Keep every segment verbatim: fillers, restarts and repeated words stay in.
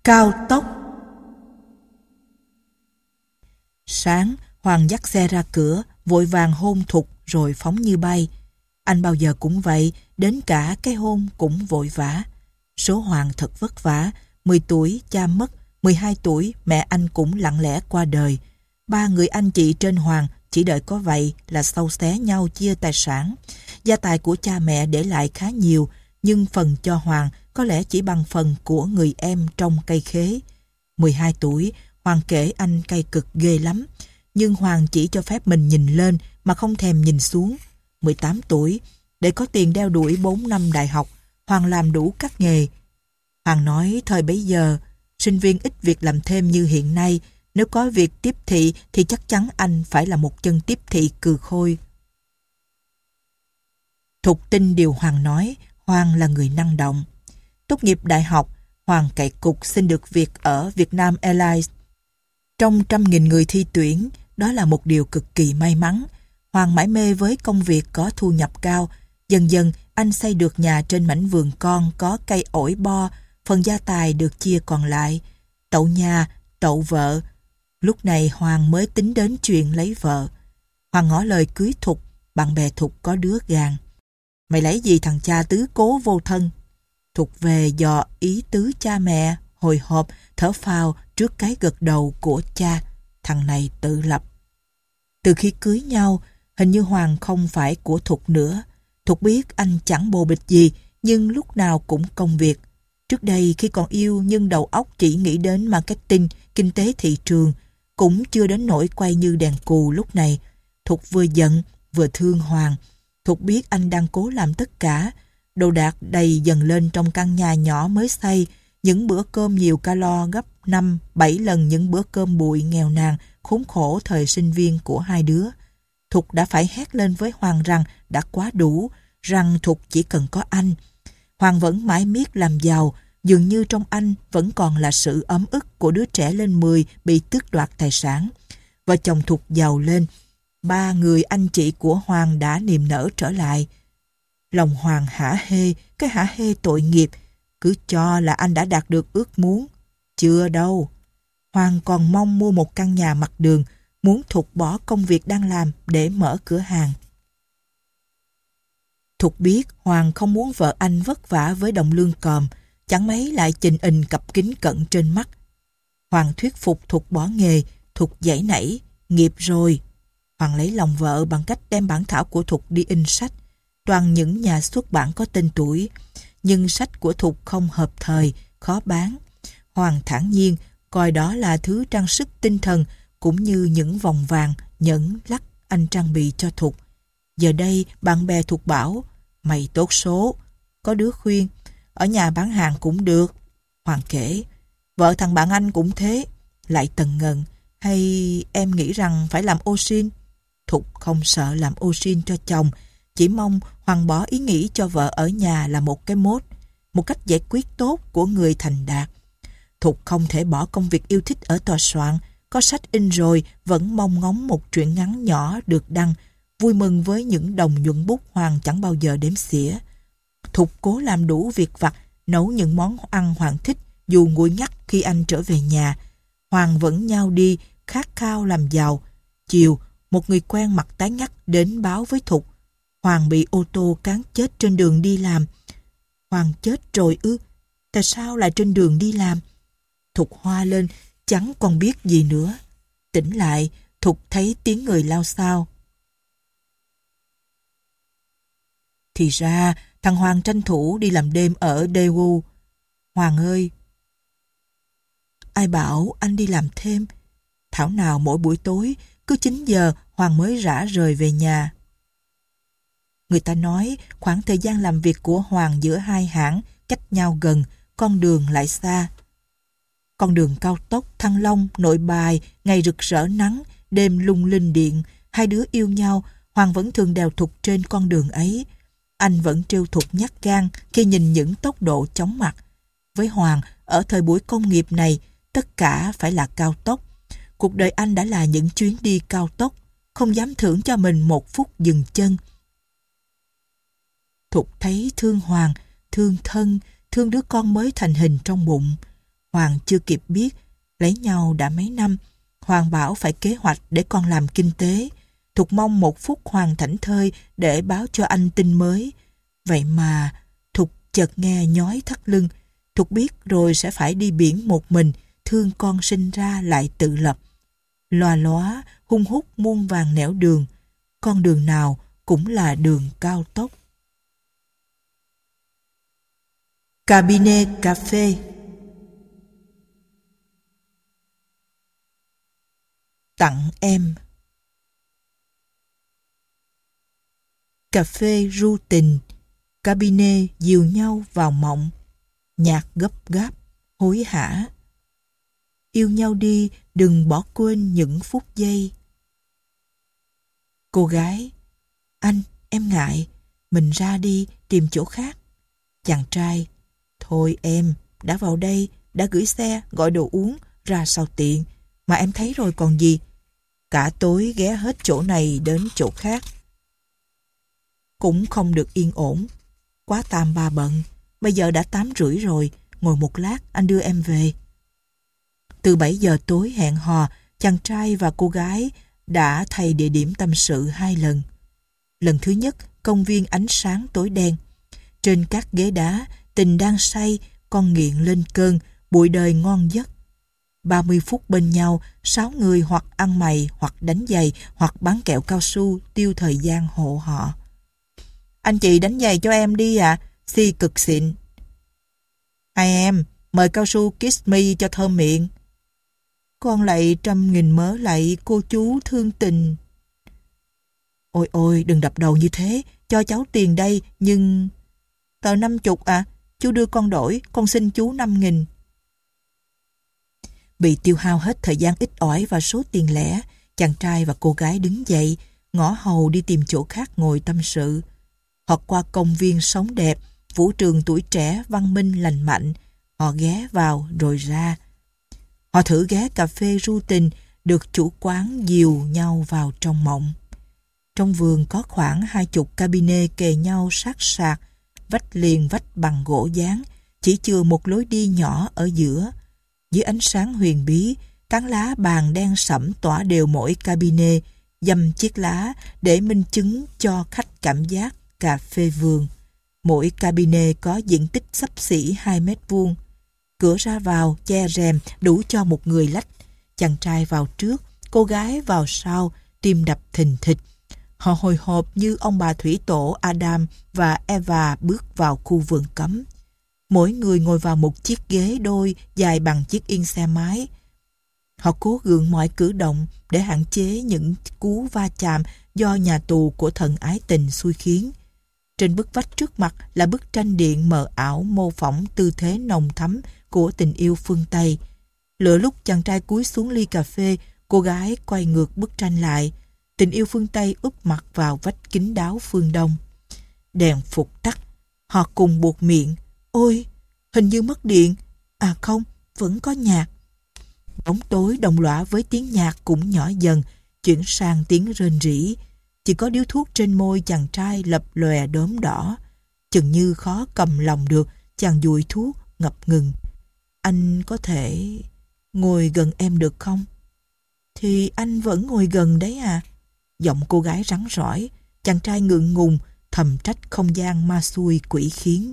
Cao tốc. Sáng, Hoàng dắt xe ra cửa, vội vàng hôn Thục rồi phóng như bay. Anh bao giờ cũng vậy, đến cả cái hôn cũng vội vã. Số Hoàng thật vất vả, mười tuổi cha mất, mười hai tuổi mẹ anh cũng lặng lẽ qua đời. Ba người anh chị trên Hoàng chỉ đợi có vậy là xâu xé nhau chia tài sản. Gia tài của cha mẹ để lại khá nhiều, nhưng phần cho Hoàng có lẽ chỉ bằng phần của người em trong cây khế. mười hai tuổi, Hoàng kể anh cay cực ghê lắm, nhưng Hoàng chỉ cho phép mình nhìn lên mà không thèm nhìn xuống. mười tám tuổi, để có tiền đeo đuổi bốn năm đại học, Hoàng làm đủ các nghề. Hoàng nói thời bấy giờ, sinh viên ít việc làm thêm như hiện nay, nếu có việc tiếp thị thì chắc chắn anh phải là một chân tiếp thị cừ khôi. Thục tin điều Hoàng nói, Hoàng là người năng động. Tốt nghiệp đại học, Hoàng cậy cục xin được việc ở Vietnam Airlines. Trong trăm nghìn người thi tuyển, đó là một điều cực kỳ may mắn. Hoàng mải mê với công việc có thu nhập cao. Dần dần, anh xây được nhà trên mảnh vườn con có cây ổi bo, phần gia tài được chia còn lại. Tậu nhà, tậu vợ. Lúc này Hoàng mới tính đến chuyện lấy vợ. Hoàng ngỏ lời cưới Thục, bạn bè Thục có đứa gàn. Mày lấy gì thằng cha tứ cố vô thân? Thục về dò ý tứ cha mẹ, hồi hộp, thở phào trước cái gật đầu của cha. Thằng này tự lập. Từ khi cưới nhau, hình như Hoàng không phải của Thục nữa. Thục biết anh chẳng bồ bịch gì, nhưng lúc nào cũng công việc. Trước đây khi còn yêu nhưng đầu óc chỉ nghĩ đến marketing, kinh tế thị trường, cũng chưa đến nỗi quay như đèn cù lúc này. Thục vừa giận, vừa thương Hoàng. Thục biết anh đang cố làm tất cả. Đồ đạc đầy dần lên trong căn nhà nhỏ mới xây, những bữa cơm nhiều calo gấp năm, bảy lần những bữa cơm bụi nghèo nàn, khốn khổ thời sinh viên của hai đứa. Thục đã phải hét lên với Hoàng rằng đã quá đủ, rằng Thục chỉ cần có anh. Hoàng vẫn mãi miết làm giàu, dường như trong anh vẫn còn là sự ấm ức của đứa trẻ lên mười bị tước đoạt tài sản. Vợ chồng Thục giàu lên, ba người anh chị của Hoàng đã niềm nở trở lại. Lòng Hoàng hả hê, cái hả hê tội nghiệp, cứ cho là anh đã đạt được ước muốn. Chưa đâu. Hoàng còn mong mua một căn nhà mặt đường, muốn Thục bỏ công việc đang làm để mở cửa hàng. Thục biết Hoàng không muốn vợ anh vất vả với đồng lương còm, chẳng mấy lại chình ình cặp kính cận trên mắt. Hoàng thuyết phục Thục bỏ nghề, Thục giãy nảy, nghiệp rồi. Hoàng lấy lòng vợ bằng cách đem bản thảo của Thục đi in sách, toàn những nhà xuất bản có tên tuổi. Nhưng sách của Thục không hợp thời, khó bán. Hoàng thản nhiên coi đó là thứ trang sức tinh thần, cũng như những vòng vàng, nhẫn, lắc anh trang bị cho Thục. Giờ đây bạn bè Thục bảo, mày tốt số. Có đứa khuyên, ở nhà bán hàng cũng được. Hoàng kể, vợ thằng bạn anh cũng thế. Lại tần ngần, hay em nghĩ rằng phải làm ô sin? Thục không sợ làm ô sin cho chồng, chỉ mong Hoàng bỏ ý nghĩ cho vợ ở nhà là một cái mốt, một cách giải quyết tốt của người thành đạt. Thục không thể bỏ công việc yêu thích ở tòa soạn, có sách in rồi vẫn mong ngóng một truyện ngắn nhỏ được đăng, vui mừng với những đồng nhuận bút Hoàng chẳng bao giờ đếm xỉa. Thục cố làm đủ việc vặt, nấu những món ăn Hoàng thích dù nguội ngắt khi anh trở về nhà. Hoàng vẫn nhao đi, khát khao làm giàu. Chiều, một người quen mặt tái ngắt đến báo với Thục, Hoàng bị ô tô cán chết trên đường đi làm. Hoàng chết rồi ư? Tại sao lại trên đường đi làm? Thục hoa lên, chẳng còn biết gì nữa. Tỉnh lại, Thục thấy tiếng người lao xao. Thì ra, thằng Hoàng tranh thủ đi làm đêm ở Daewoo. Hoàng ơi! Ai bảo anh đi làm thêm? Thảo nào mỗi buổi tối, cứ chín giờ Hoàng mới rã rời về nhà. Người ta nói khoảng thời gian làm việc của Hoàng giữa hai hãng cách nhau gần, con đường lại xa. Con đường cao tốc Thăng Long, Nội Bài, ngày rực rỡ nắng, đêm lung linh điện, hai đứa yêu nhau, Hoàng vẫn thường đèo Thục trên con đường ấy. Anh vẫn trêu Thục nhát gan khi nhìn những tốc độ chóng mặt. Với Hoàng, ở thời buổi công nghiệp này, tất cả phải là cao tốc. Cuộc đời anh đã là những chuyến đi cao tốc, không dám thưởng cho mình một phút dừng chân. Thục thấy thương Hoàng, thương thân, thương đứa con mới thành hình trong bụng. Hoàng chưa kịp biết, lấy nhau đã mấy năm. Hoàng bảo phải kế hoạch để con làm kinh tế. Thục mong một phút Hoàng thảnh thơi để báo cho anh tin mới. Vậy mà Thục chợt nghe nhói thắt lưng. Thục biết rồi sẽ phải đi biển một mình, thương con sinh ra lại tự lập. Loà lóa, hung hút muôn vàng nẻo đường. Con đường nào cũng là đường cao tốc. Cabinet cà phê. Tặng em. Cà phê ru tình, cabinet dìu nhau vào mộng. Nhạc gấp gáp, hối hả. Yêu nhau đi, đừng bỏ quên những phút giây. Cô gái: anh, em ngại, mình ra đi, tìm chỗ khác. Chàng trai: thôi em, đã vào đây, đã gửi xe, gọi đồ uống, ra sao tiện, mà em thấy rồi còn gì. Cả tối ghé hết chỗ này đến chỗ khác. Cũng không được yên ổn. Quá tam ba bận, bây giờ đã tám rưỡi rồi, ngồi một lát anh đưa em về. Từ bảy giờ tối hẹn hò, chàng trai và cô gái đã thay địa điểm tâm sự hai lần. Lần thứ nhất, công viên ánh sáng tối đen. Trên các ghế đá, tình đang say, con nghiện lên cơn, bụi đời ngon giấc. ba mươi phút bên nhau, sáu người hoặc ăn mày, hoặc đánh giày, hoặc bán kẹo cao su, tiêu thời gian hộ họ. Anh chị đánh giày cho em đi ạ, à. Si cực xịn. Hai em, mời cao su Kiss Me cho thơm miệng. Con lại trăm nghìn mớ lại cô chú thương tình. Ôi ôi, đừng đập đầu như thế, cho cháu tiền đây, nhưng... Tờ năm chục à, chú đưa con đổi, con xin chú năm nghìn. Bị tiêu hao hết thời gian ít ỏi và số tiền lẻ, chàng trai và cô gái đứng dậy, ngõ hầu đi tìm chỗ khác ngồi tâm sự. Họ qua công viên sống đẹp, vũ trường tuổi trẻ, văn minh, lành mạnh. Họ ghé vào rồi ra. Họ thử ghé cà phê ru tình, được chủ quán dìu nhau vào trong mộng. Trong vườn có khoảng hai chục cabinet kề nhau sát sạc, vách liền vách bằng gỗ dán, chỉ chừa một lối đi nhỏ ở giữa. Dưới ánh sáng huyền bí, tán lá bàn đen sẫm tỏa đều mỗi cabinet, dăm chiếc lá để minh chứng cho khách cảm giác cà phê vườn. Mỗi cabinet có diện tích xấp xỉ hai mét vuông. Cửa ra vào che rèm đủ cho một người lách. Chàng trai vào trước, cô gái vào sau, tim đập thình thịch. Họ hồi hộp như ông bà thủy tổ Adam và Eva bước vào khu vườn cấm. Mỗi người ngồi vào một chiếc ghế đôi dài bằng chiếc yên xe máy. Họ cố gượng mọi cử động để hạn chế những cú va chạm do nhà tù của thần ái tình xui khiến. Trên bức vách trước mặt là bức tranh điện mờ ảo mô phỏng tư thế nồng thắm của tình yêu phương Tây. Lửa lúc chàng trai cúi xuống ly cà phê, cô gái quay ngược bức tranh lại. Tình yêu phương Tây úp mặt vào vách kính đáo phương Đông. Đèn phục tắt. Họ cùng buột miệng. Ôi, hình như mất điện. À không, vẫn có nhạc. Bóng tối đồng lõa với tiếng nhạc cũng nhỏ dần, chuyển sang tiếng rên rỉ. Chỉ có điếu thuốc trên môi chàng trai lập lòe đốm đỏ. Chừng như khó cầm lòng được, chàng dụi thuốc, ngập ngừng. Anh có thể ngồi gần em được không? Thì anh vẫn ngồi gần đấy à? Giọng cô gái rắn rỏi, chàng trai ngượng ngùng, thầm trách không gian ma xui quỷ khiến.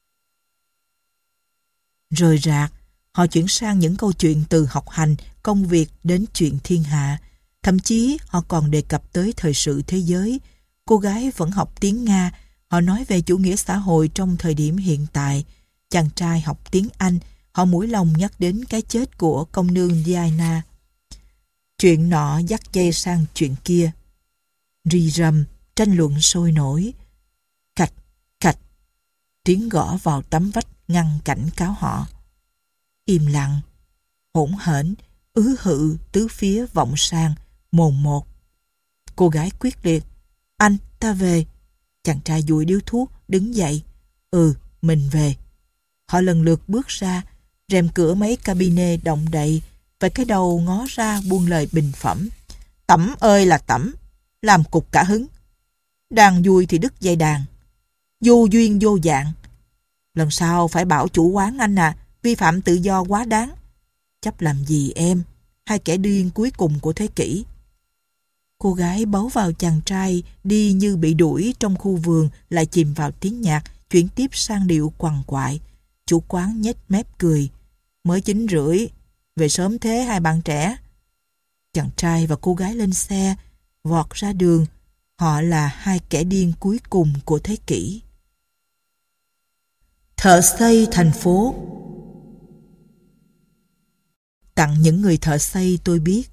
Rời rạc, họ chuyển sang những câu chuyện từ học hành, công việc đến chuyện thiên hạ. Thậm chí họ còn đề cập tới thời sự thế giới. Cô gái vẫn học tiếng Nga, họ nói về chủ nghĩa xã hội trong thời điểm hiện tại. Chàng trai học tiếng Anh, họ mũi lòng nhắc đến cái chết của công nương Diana. Chuyện nọ dắt dây sang chuyện kia. Rì rầm, tranh luận sôi nổi. Cạch, cạch, tiếng gõ vào tấm vách ngăn cảnh cáo họ. Im lặng, hỗn hển, ứ hự tứ phía vọng sang, mồn một. Cô gái quyết liệt. Anh, ta về. Chàng trai dụi điếu thuốc, đứng dậy. Ừ, mình về. Họ lần lượt bước ra, rèm cửa mấy cabinet động đậy, và cái đầu ngó ra buông lời bình phẩm. Tẩm ơi là tẩm, làm cục cả hứng. Đàn vui thì đứt dây đàn. Vô duyên vô dạng. Lần sau phải bảo chủ quán anh à, vi phạm tự do quá đáng. Chấp làm gì em, hai kẻ điên cuối cùng của thế kỷ. Cô gái bấu vào chàng trai đi như bị đuổi trong khu vườn, lại chìm vào tiếng nhạc, chuyển tiếp sang điệu quằn quại. Chủ quán nhếch mép cười. Mới chín rưỡi, về sớm thế hai bạn trẻ. Chàng trai và cô gái lên xe, vọt ra đường. Họ là hai kẻ điên cuối cùng của thế kỷ. Thợ xây thành phố. Tặng những người thợ xây tôi biết.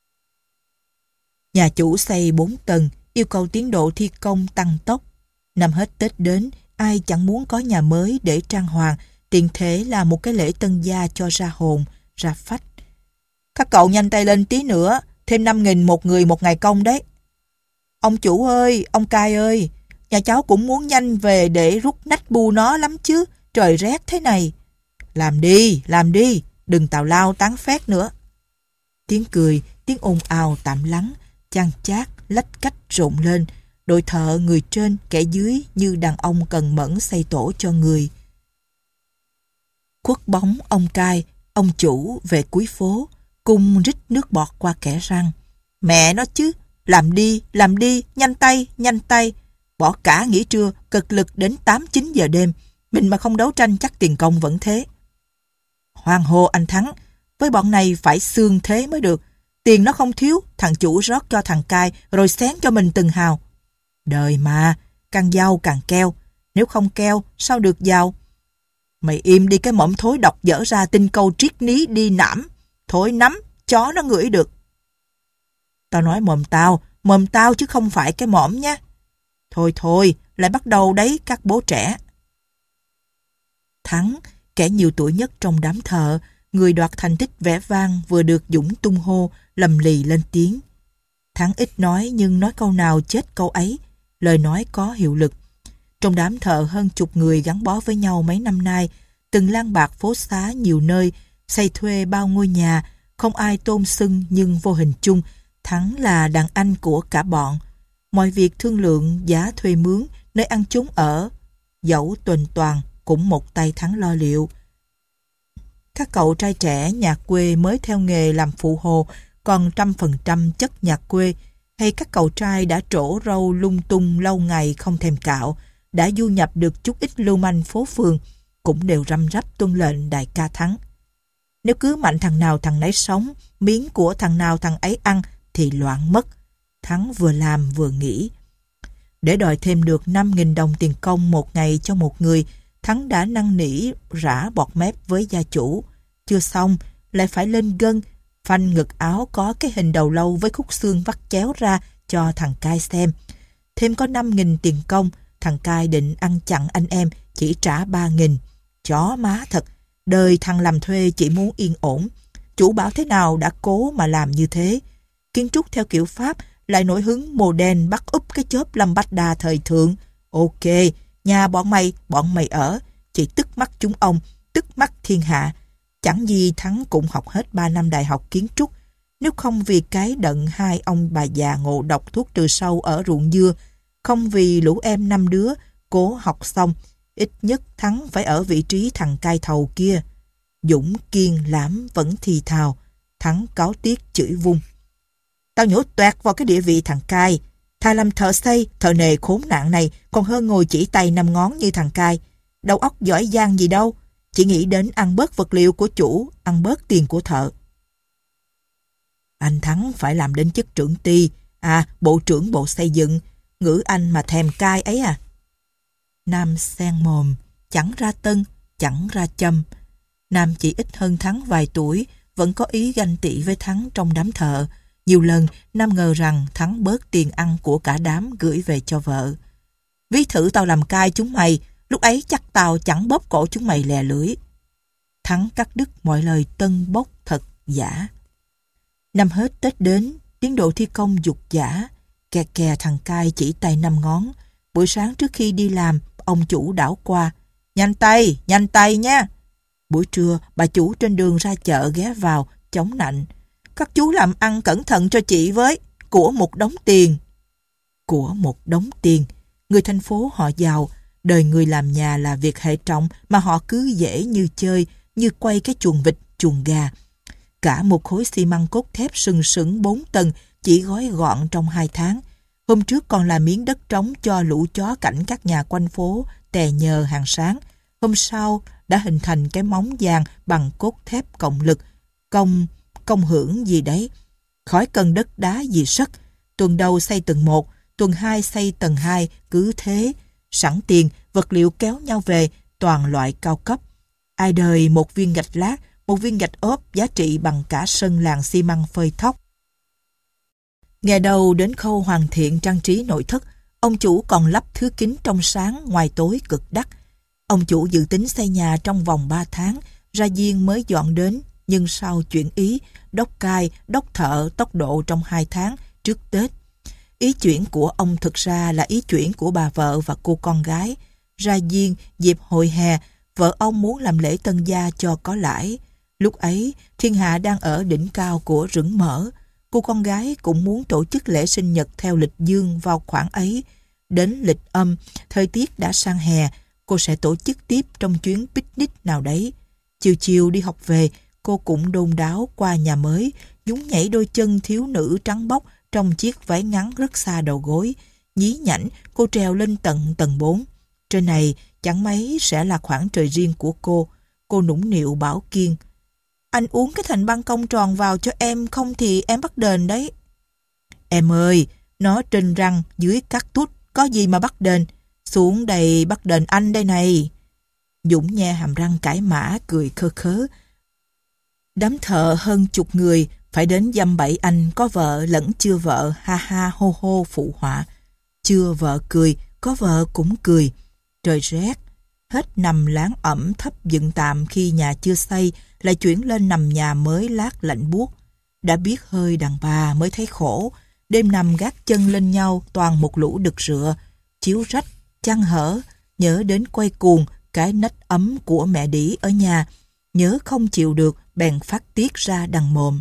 Nhà chủ xây bốn tầng, yêu cầu tiến độ thi công tăng tốc. Năm hết Tết đến, ai chẳng muốn có nhà mới để trang hoàng, tiện thể là một cái lễ tân gia cho ra hồn, ra phách. Các cậu nhanh tay lên tí nữa, thêm năm nghìn một người một ngày công đấy. Ông chủ ơi, ông cai ơi, nhà cháu cũng muốn nhanh về để rút nách bu nó lắm chứ, trời rét thế này. Làm đi, làm đi, đừng tào lao tán phét nữa. Tiếng cười, tiếng ồn ào tạm lắng, chan chát, lách cách rộn lên. Đội thợ người trên, kẻ dưới như đàn ông cần mẫn xây tổ cho người. Khuất bóng ông cai, ông chủ về cuối phố, cùng rít nước bọt qua kẽ răng. Mẹ nó chứ, làm đi, làm đi, nhanh tay, nhanh tay. Bỏ cả nghỉ trưa, cực lực đến tám chín giờ đêm. Mình mà không đấu tranh chắc tiền công vẫn thế. Hoan hô anh Thắng, với bọn này phải xương thế mới được. Tiền nó không thiếu, thằng chủ rót cho thằng cai rồi xén cho mình từng hào. Đời mà, càng giàu càng keo. Nếu không keo, sao được giàu? Mày im đi cái mõm thối đọc dở ra tinh câu triết lý đi nảm. Thối nắm, chó nó ngửi được. Tao nói mồm tao, mồm tao chứ không phải cái mõm nhé. Thôi thôi, lại bắt đầu đấy các bố trẻ. Thắng, kẻ nhiều tuổi nhất trong đám thợ, người đoạt thành tích vẻ vang vừa được Dũng tung hô, lầm lì lên tiếng. Thắng ít nói nhưng nói câu nào chết câu ấy, lời nói có hiệu lực. Trong đám thợ hơn chục người gắn bó với nhau mấy năm nay, từng lang bạc phố xá nhiều nơi, xây thuê bao ngôi nhà, không ai tôn xưng nhưng vô hình chung, Thắng là đàn anh của cả bọn. Mọi việc thương lượng giá thuê mướn, nơi ăn chốn ở, dẫu tuần toàn cũng một tay Thắng lo liệu. Các cậu trai trẻ nhà quê mới theo nghề làm phụ hồ, còn trăm phần trăm chất nhà quê, hay các cậu trai đã trổ râu lung tung lâu ngày không thèm cạo, đã du nhập được chút ít lưu manh phố phường, cũng đều răm rắp tuân lệnh đại ca Thắng. Nếu cứ mạnh thằng nào thằng nấy sống, miếng của thằng nào thằng ấy ăn, thì loạn mất. Thắng vừa làm vừa nghĩ. Để đòi thêm được năm nghìn đồng tiền công một ngày cho một người, Thắng đã năn nỉ rã bọt mép với gia chủ. Chưa xong, lại phải lên gân, phanh ngực áo có cái hình đầu lâu với khúc xương vắt chéo ra cho thằng cai xem. Thêm có năm nghìn tiền công, thằng cai định ăn chặn anh em, chỉ trả ba nghìn. Chó má thật, đời thằng làm thuê chỉ muốn yên ổn. Chủ bảo thế nào đã cố mà làm như thế. Kiến trúc theo kiểu Pháp lại nổi hứng mô đen bắt úp cái chớp Lâm Bách Đa thời thượng. Ok, nhà bọn mày, bọn mày ở, chỉ tức mắt chúng ông, tức mắt thiên hạ. Chẳng gì Thắng cũng học hết ba năm đại học kiến trúc. Nếu không vì cái đận hai ông bà già ngộ độc thuốc trừ sâu ở ruộng dưa, không vì lũ em năm đứa cố học xong, ít nhất Thắng phải ở vị trí thằng cai thầu kia. Dũng kiên lãm vẫn thì thào. Thắng cáu tiết chửi vung. Tao nhổ toẹt vào cái địa vị thằng cai. Thà làm thợ xây, thợ nề khốn nạn này còn hơn ngồi chỉ tay năm ngón như thằng cai. Đầu óc giỏi giang gì đâu, chỉ nghĩ đến ăn bớt vật liệu của chủ, ăn bớt tiền của thợ. Anh Thắng phải làm đến chức trưởng ty, à bộ trưởng bộ xây dựng, ngữ anh mà thèm cai ấy à. Nam sen mồm, chẳng ra tân, chẳng ra châm. Nam chỉ ít hơn Thắng vài tuổi, vẫn có ý ganh tị với Thắng trong đám thợ. Nhiều lần Nam ngờ rằng Thắng bớt tiền ăn của cả đám gửi về cho vợ. Ví thử tao làm cai chúng mày, lúc ấy chắc tao chẳng bóp cổ chúng mày lè lưỡi. Thắng cắt đứt mọi lời tân bốc thật giả. Năm hết Tết đến, tiến độ thi công dục giả. Kè kè thằng cai chỉ tay năm ngón. Buổi sáng trước khi đi làm, ông chủ đảo qua. Nhanh tay, nhanh tay nha. Buổi trưa, bà chủ trên đường ra chợ ghé vào, chống nạnh. Các chú làm ăn cẩn thận cho chị với, của một đống tiền. Của một đống tiền. Người thành phố họ giàu, đời người làm nhà là việc hệ trọng mà họ cứ dễ như chơi, như quay cái chuồng vịt, chuồng gà. Cả một khối xi măng cốt thép sừng sững bốn tầng chỉ gói gọn trong hai tháng. Hôm trước còn là miếng đất trống cho lũ chó cảnh các nhà quanh phố tè nhờ hàng sáng. Hôm sau đã hình thành cái móng vàng bằng cốt thép cộng lực, công, công hưởng gì đấy. Khỏi cần đất đá gì sất. Tuần đầu xây tầng một, tuần hai xây tầng hai, cứ thế. Sẵn tiền, vật liệu kéo nhau về, toàn loại cao cấp. Ai đời một viên gạch lát, một viên gạch ốp giá trị bằng cả sân làng xi măng phơi thóc. Ngày đầu đến khâu hoàn thiện trang trí nội thất, ông chủ còn lắp thứ kính trong sáng ngoài tối cực đắt. Ông chủ dự tính xây nhà trong vòng ba tháng, ra viên mới dọn đến, nhưng sau chuyển ý, đốc cai, đốc thợ tốc độ trong hai tháng trước Tết. Ý chuyển của ông thực ra là ý chuyển của bà vợ và cô con gái. Ra viên, dịp hội hè, vợ ông muốn làm lễ tân gia cho có lãi. Lúc ấy, thiên hạ đang ở đỉnh cao của rửng mỡ. Cô con gái cũng muốn tổ chức lễ sinh nhật theo lịch dương vào khoảng ấy. Đến lịch âm, thời tiết đã sang hè, cô sẽ tổ chức tiếp trong chuyến picnic nào đấy. Chiều chiều đi học về, cô cũng đôn đáo qua nhà mới, nhún nhảy đôi chân thiếu nữ trắng bóc trong chiếc váy ngắn rất xa đầu gối. Nhí nhảnh, cô trèo lên tận tầng bốn. Trên này chẳng mấy sẽ là khoảng trời riêng của cô. Cô nũng nịu bảo Kiên: "Anh uống cái thành ban công tròn vào cho em, không thì em bắt đền đấy." "Em ơi, nó trên răng dưới cắt tút, có gì mà bắt đền. Xuống đây bắt đền anh đây này." Dũng nhe hàm răng cãi mã cười khơ khớ. Đám thợ hơn chục người phải đến dăm bảy anh có vợ lẫn chưa vợ, ha ha hô hô phụ họa. Chưa vợ cười, có vợ cũng cười. Trời rét, hết nằm láng ẩm thấp dựng tạm khi nhà chưa xây, lại chuyển lên nằm nhà mới lát lạnh buốt. Đã biết hơi đàn bà mới thấy khổ. Đêm nằm gác chân lên nhau toàn một lũ đực rựa, chiếu rách, chăn hở, nhớ đến quay cuồng cái nách ấm của mẹ đĩ ở nhà, nhớ không chịu được bèn phát tiết ra đằng mồm.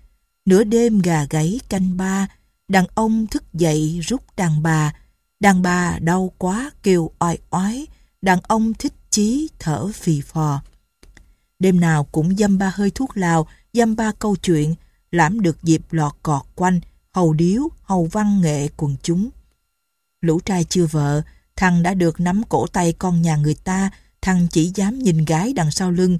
Nửa đêm gà gáy canh ba, đàn ông thức dậy rút đàn bà, đàn bà đau quá kêu oai oái, đàn ông thích chí thở phì phò. Đêm nào cũng dăm ba hơi thuốc lào, dăm ba câu chuyện, lãm được dịp lọt cọt quanh, hầu điếu, hầu văn nghệ quần chúng. Lũ trai chưa vợ, thằng đã được nắm cổ tay con nhà người ta, thằng chỉ dám nhìn gái đằng sau lưng.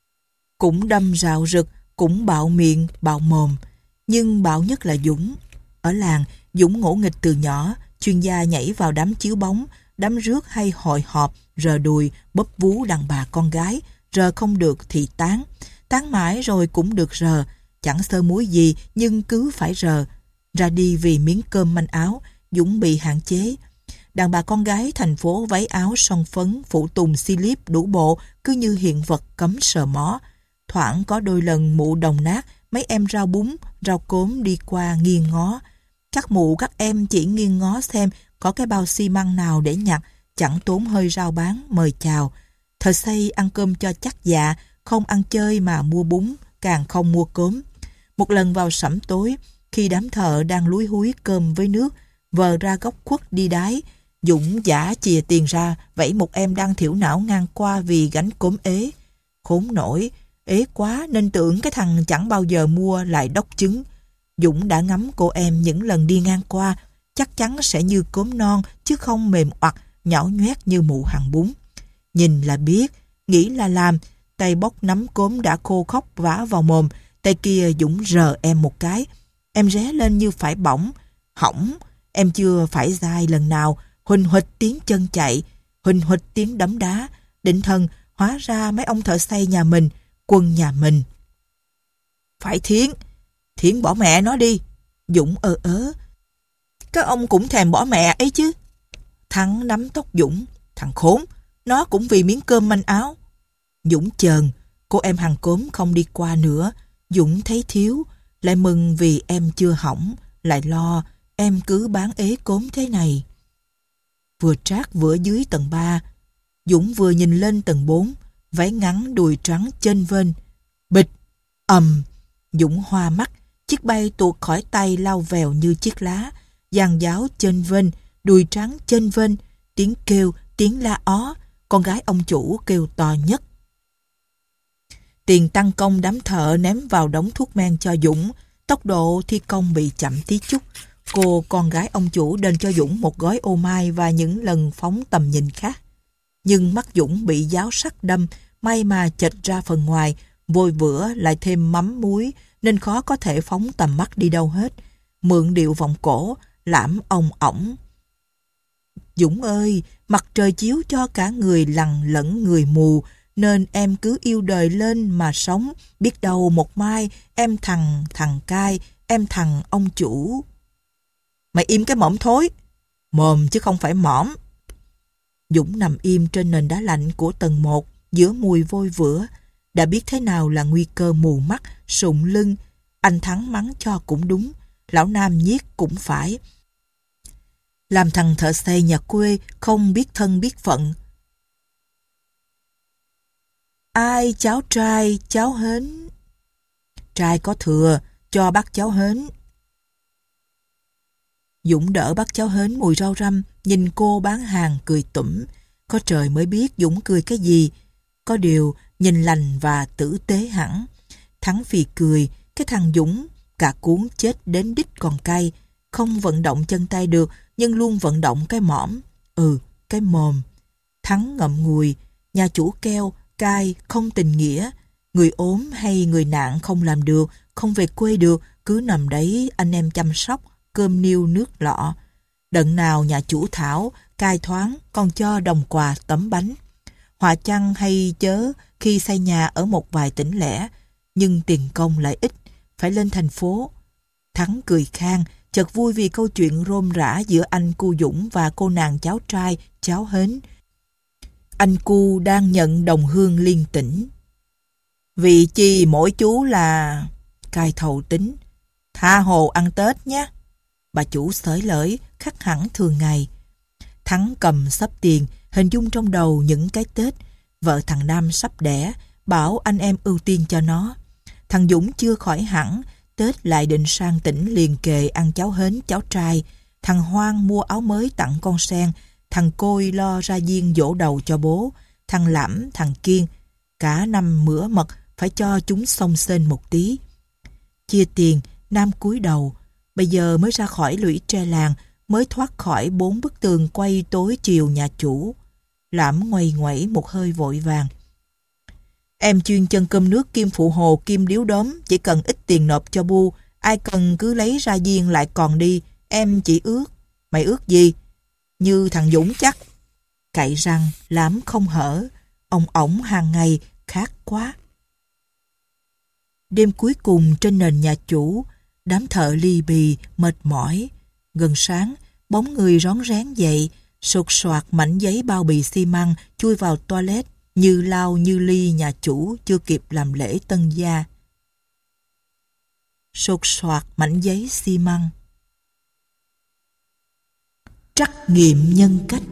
Cũng đâm rạo rực, cũng bạo miệng, bạo mồm. Nhưng bạo nhất là Dũng. Ở làng, Dũng ngỗ nghịch từ nhỏ, chuyên gia nhảy vào đám chiếu bóng, đám rước hay hội họp, rờ đùi, bóp vú đàn bà con gái, rờ không được thì tán. Tán mãi rồi cũng được rờ, chẳng sơ muối gì nhưng cứ phải rờ. Ra đi vì miếng cơm manh áo, Dũng bị hạn chế. Đàn bà con gái thành phố váy áo son phấn, phụ tùng slip đủ bộ, cứ như hiện vật cấm sờ mó. Thoảng có đôi lần mụ đồng nát, mấy em rau bún, rau cốm đi qua nghiêng ngó. Các mụ các em chỉ nghiêng ngó xem có cái bao xi măng nào để nhặt, chẳng tốn hơi rau bán mời chào. Thời xây ăn cơm cho chắc dạ, không ăn chơi mà mua bún, càng không mua cốm. Một lần vào sẩm tối, khi đám thợ đang lúi húi cơm với nước, vờ ra góc khuất đi đái, Dũng giả chìa tiền ra, vẫy một em đang thiểu não ngang qua vì gánh cốm ế. Khốn nổi, ế quá nên tưởng cái thằng chẳng bao giờ mua lại đốc trứng. Dũng đã ngắm cô em những lần đi ngang qua, chắc chắn sẽ như cốm non chứ không mềm oặt, nhão nhoét như mụ hàng bún. Nhìn là biết, nghĩ là làm, tay bóc nắm cốm đã khô khóc vả vào mồm, tay kia Dũng rờ em một cái. Em ré lên như phải bỏng, hỏng, em chưa phải dai lần nào, huỳnh huỵch tiếng chân chạy, huỳnh huỵch tiếng đấm đá, định thần hóa ra mấy ông thợ xây nhà mình, quân nhà mình. Phải Thiến, Thiến bỏ mẹ nó đi. Dũng ơ ớ. Các ông cũng thèm bỏ mẹ ấy chứ. Thắng nắm tóc Dũng. Thằng khốn, nó cũng vì miếng cơm manh áo. Dũng chờn, cô em hàng cốm không đi qua nữa. Dũng thấy thiếu, lại mừng vì em chưa hỏng, lại lo em cứ bán ế cốm thế này. Vừa trát vừa dưới tầng ba, Dũng vừa nhìn lên tầng bốn, váy ngắn đùi trắng chênh vênh. Bịch, ầm, Dũng hoa mắt, chiếc bay tuột khỏi tay lao vèo như chiếc lá, giàn giáo chênh vênh, đùi trắng chênh vênh, tiếng kêu, tiếng la ó, con gái ông chủ kêu to nhất. Tiền tăng công đám thợ ném vào đống thuốc men cho Dũng. Tốc độ thi công bị chậm tí chút. Cô con gái ông chủ đền cho Dũng một gói ô mai và những lần phóng tầm nhìn khác. Nhưng mắt Dũng bị giáo sắc đâm, may mà chệch ra phần ngoài, vôi vữa lại thêm mắm muối nên khó có thể phóng tầm mắt đi đâu hết. Mượn điệu vọng cổ, lãm ong ỏng. Dũng ơi, mặt trời chiếu cho cả người lằn lẫn người mù, nên em cứ yêu đời lên mà sống, biết đâu một mai em thằng thằng cai, em thằng ông chủ. Mày im cái mõm thối. Mồm chứ không phải mõm. Dũng nằm im trên nền đá lạnh của tầng một, giữa mùi vôi vữa. Đã biết thế nào là nguy cơ mù mắt, sụn lưng. Anh Thắng mắng cho cũng đúng, lão Nam nhiếc cũng phải. Làm thằng thợ xây nhà quê không biết thân biết phận. Ai cháu trai, cháu hến. Trai có thừa, cho bác cháu hến. Dũng đỡ bác cháu hến mùi rau răm, nhìn cô bán hàng cười tủm. Có trời mới biết Dũng cười cái gì. Có điều, nhìn lành và tử tế hẳn. Thắng phì cười, cái thằng Dũng, cả cuốn chết đến đít còn cay. Không vận động chân tay được, nhưng luôn vận động cái mõm. Ừ, cái mồm. Thắng ngậm ngùi, nhà chủ keo, cai, không tình nghĩa. Người ốm hay người nạn không làm được, không về quê được, cứ nằm đấy anh em chăm sóc, cơm niêu nước lọ. Đợt nào nhà chủ thảo, cai thoáng, còn cho đồng quà tấm bánh. Họa chăng hay chớ khi xây nhà ở một vài tỉnh lẻ, nhưng tiền công lại ít, phải lên thành phố. Thắng cười khang, chợt vui vì câu chuyện rôm rã giữa anh cu Dũng và cô nàng cháu trai, cháu hến. Anh cu đang nhận đồng hương liên tỉnh. Vì chi mỗi chú là... Cai thầu tính. Tha hồ ăn Tết nhé. Bà chủ xởi lởi, khắc hẳn thường ngày. Thắng cầm xấp tiền, hình dung trong đầu những cái Tết. Vợ thằng Nam sắp đẻ, bảo anh em ưu tiên cho nó. Thằng Dũng chưa khỏi hẳn, Tết lại định sang tỉnh liền kề ăn cháo hến, cháu trai. Thằng Hoang mua áo mới tặng con sen. Thằng Côi lo ra diên dỗ đầu cho bố. Thằng Lẫm, thằng Kiên. Cả năm mửa mật phải cho chúng xông xên một tí. Chia tiền, Nam cúi đầu. Bây giờ mới ra khỏi lũy tre làng, mới thoát khỏi bốn bức tường quay tối chiều nhà chủ. Lẫm ngoay ngoẩy một hơi vội vàng. Em chuyên chân cơm nước kim phụ hồ kim điếu đốm, chỉ cần ít tiền nộp cho bu, ai cần cứ lấy ra diên lại còn đi, em chỉ ước. Mày ước gì? Như thằng Dũng chắc. Cậy răng, Lẫm không hở, ông ổng hàng ngày khát quá. Đêm cuối cùng trên nền nhà chủ, đám thợ ly bì, mệt mỏi. Gần sáng, bóng người rón rén dậy, sột soạt mảnh giấy bao bì xi măng chui vào toilet, như lao như ly nhà chủ chưa kịp làm lễ tân gia. Sột soạt mảnh giấy xi măng. Trắc nghiệm nhân cách.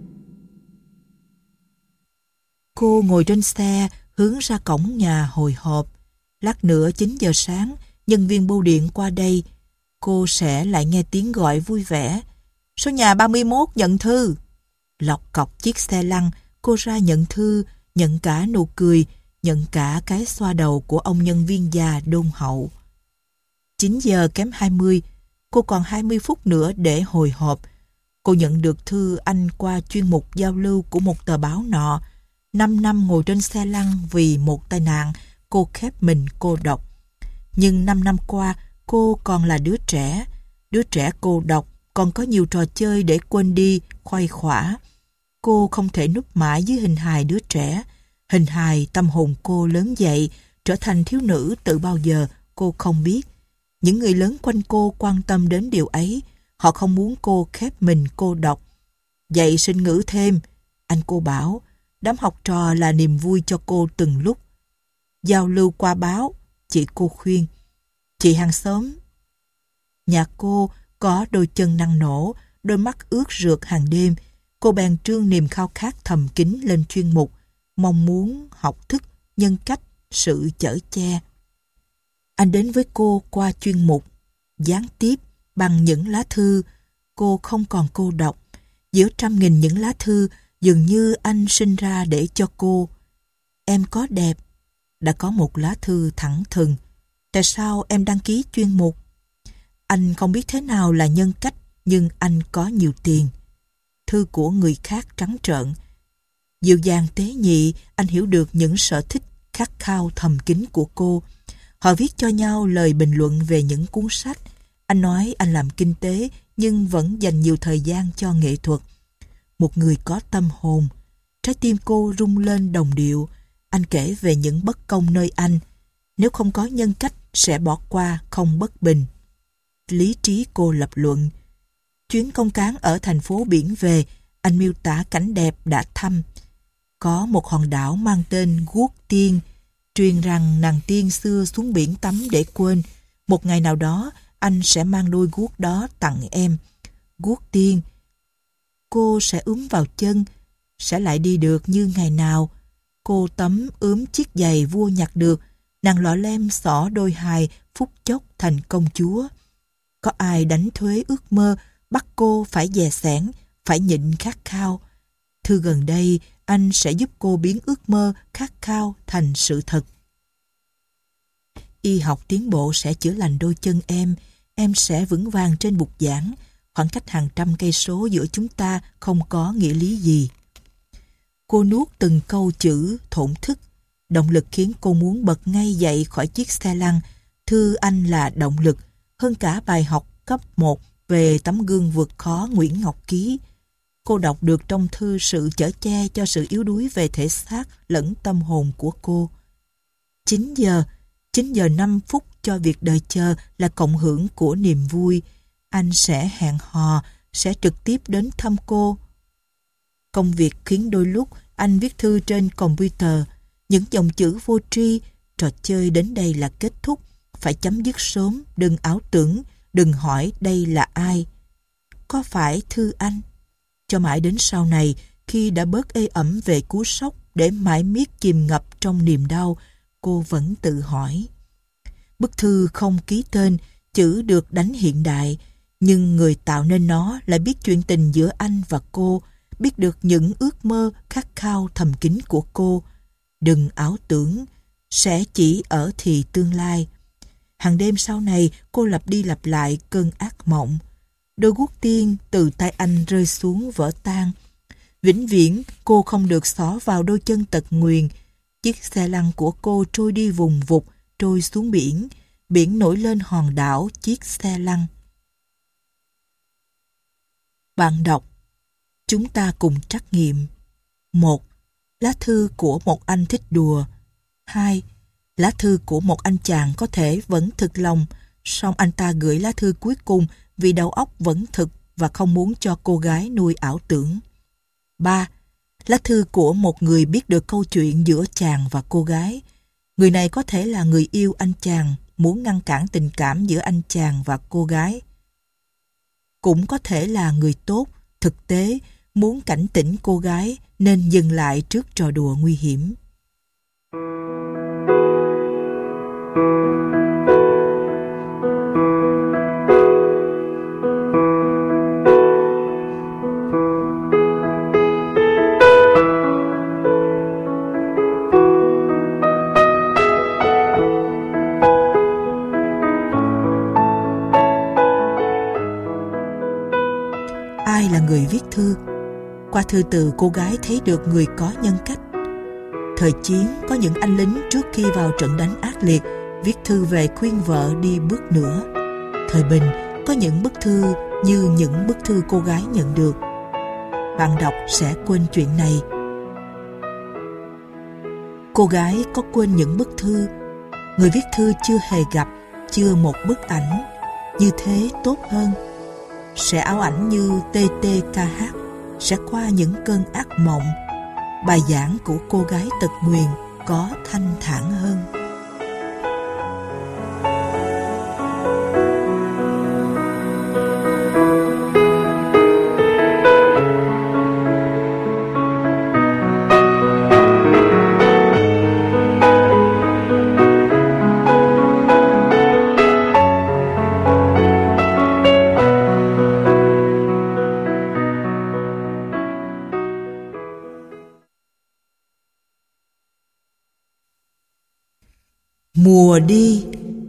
Cô ngồi trên xe hướng ra cổng nhà hồi hộp. Lát nữa chín giờ sáng, nhân viên bưu điện qua đây. Cô sẽ lại nghe tiếng gọi vui vẻ. Số nhà ba mươi mốt nhận thư. Lọc cọc chiếc xe lăn, cô ra nhận thư, nhận cả nụ cười, nhận cả cái xoa đầu của ông nhân viên già đôn hậu. chín giờ kém hai mươi, cô còn hai mươi phút nữa để hồi hộp. Cô nhận được thư anh qua chuyên mục giao lưu của một tờ báo nọ. Năm năm ngồi trên xe lăn vì một tai nạn, cô khép mình cô độc. Nhưng năm năm qua, cô còn là đứa trẻ. Đứa trẻ cô độc, còn có nhiều trò chơi để quên đi, khoai khỏa. Cô không thể núp mãi dưới hình hài đứa trẻ. Hình hài tâm hồn cô lớn dậy, trở thành thiếu nữ từ bao giờ cô không biết. Những người lớn quanh cô quan tâm đến điều ấy. Họ không muốn cô khép mình cô độc. Dạy sinh ngữ thêm. Anh cô bảo, đám học trò là niềm vui cho cô từng lúc. Giao lưu qua báo, chị cô khuyên. Chị hàng xóm. Nhà cô có đôi chân năng nổ, đôi mắt ướt rượt hàng đêm. Cô bèn trương niềm khao khát thầm kín lên chuyên mục, mong muốn học thức, nhân cách, sự chở che. Anh đến với cô qua chuyên mục, gián tiếp bằng những lá thư. Cô không còn cô độc. Giữa trăm nghìn những lá thư, dường như anh sinh ra để cho cô. Em có đẹp. đã có một lá thư thẳng thừng. Tại sao em đăng ký chuyên mục? Anh không biết thế nào là nhân cách, nhưng anh có nhiều tiền. Thư của người khác trắng trợn. Dịu dàng tế nhị, anh hiểu được những sở thích khát khao thầm kín của cô. Họ viết cho nhau lời bình luận về những cuốn sách. Anh nói anh làm kinh tế nhưng vẫn dành nhiều thời gian cho nghệ thuật. Một người có tâm hồn. Trái tim cô rung lên đồng điệu. Anh kể về những bất công nơi anh. Nếu không có nhân cách sẽ bỏ qua không bất bình. Lý trí cô lập luận. Chuyến công cán ở thành phố biển về, anh miêu tả cảnh đẹp đã thăm. Có một hòn đảo mang tên Guốc Tiên. Truyền rằng nàng tiên xưa xuống biển tắm để quên. Một ngày nào đó, anh sẽ mang đôi guốc đó tặng em. Guốc Tiên. Cô sẽ ướm vào chân, sẽ lại đi được như ngày nào. Cô tắm ướm chiếc giày vua nhặt được. Nàng lọ lem xỏ đôi hài phút chốc thành công chúa. Có ai đánh thuế ước mơ, bắt cô phải dè sẻn, phải nhịn khát khao. Thư gần đây, anh sẽ giúp cô biến ước mơ khát khao thành sự thật. Y học tiến bộ sẽ chữa lành đôi chân em. Em sẽ vững vàng trên bục giảng. Khoảng cách hàng trăm cây số giữa chúng ta không có nghĩa lý gì. Cô nuốt từng câu chữ thổn thức. Động lực khiến cô muốn bật ngay dậy khỏi chiếc xe lăn. Thư anh là động lực, hơn cả bài học cấp một về tấm gương vượt khó Nguyễn Ngọc Ký. Cô đọc được trong thư sự chở che cho sự yếu đuối về thể xác lẫn tâm hồn của cô. chín giờ, chín giờ năm phút cho việc đợi chờ là cộng hưởng của niềm vui. Anh sẽ hẹn hò, sẽ trực tiếp đến thăm cô. Công việc khiến đôi lúc anh viết thư trên computer, những dòng chữ vô tri. Trò chơi đến đây là kết thúc, phải chấm dứt sớm, đừng ảo tưởng, đừng hỏi đây là ai. Có phải thư anh? Cho mãi đến sau này, khi đã bớt ê ẩm về cú sốc để mãi miết chìm ngập trong niềm đau, cô vẫn tự hỏi. Bức thư không ký tên, chữ được đánh hiện đại, nhưng người tạo nên nó lại biết chuyện tình giữa anh và cô, biết được những ước mơ khát khao thầm kín của cô. Đừng ảo tưởng, sẽ chỉ ở thì tương lai. Hàng đêm sau này, cô lặp đi lặp lại cơn ác mộng. Đôi guốc tiên từ tay anh rơi xuống vỡ tan. Vĩnh viễn, cô không được xỏ vào đôi chân tật nguyền. Chiếc xe lăn của cô trôi đi vùng vụt, trôi xuống biển. Biển nổi lên hòn đảo chiếc xe lăn. Bạn đọc, chúng ta cùng trắc nghiệm. Một. Lá thư của một anh thích đùa. Hai. Lá thư của một anh chàng có thể vẫn thực lòng, song anh ta gửi lá thư cuối cùng vì đầu óc vẫn thực và không muốn cho cô gái nuôi ảo tưởng. Ba. Lá thư của một người biết được câu chuyện giữa chàng và cô gái. Người này có thể là người yêu anh chàng, muốn ngăn cản tình cảm giữa anh chàng và cô gái. Cũng có thể là người tốt, thực tế, muốn cảnh tỉnh cô gái nên dừng lại trước trò đùa nguy hiểm. Ai là người viết thư? Qua thư từ, cô gái thấy được người có nhân cách. Thời chiến, có những anh lính trước khi vào trận đánh ác liệt viết thư về khuyên vợ đi bước nữa. Thời bình, có những bức thư như những bức thư cô gái nhận được. Bạn đọc sẽ quên chuyện này. Cô gái có quên những bức thư. Người viết thư chưa hề gặp, chưa một bức ảnh. Như thế tốt hơn. Sẽ ảo ảnh như tê tê ca hát, sẽ qua những cơn ác mộng. Bài giảng của cô gái tật nguyền có thanh thản hơn. Mùa đi.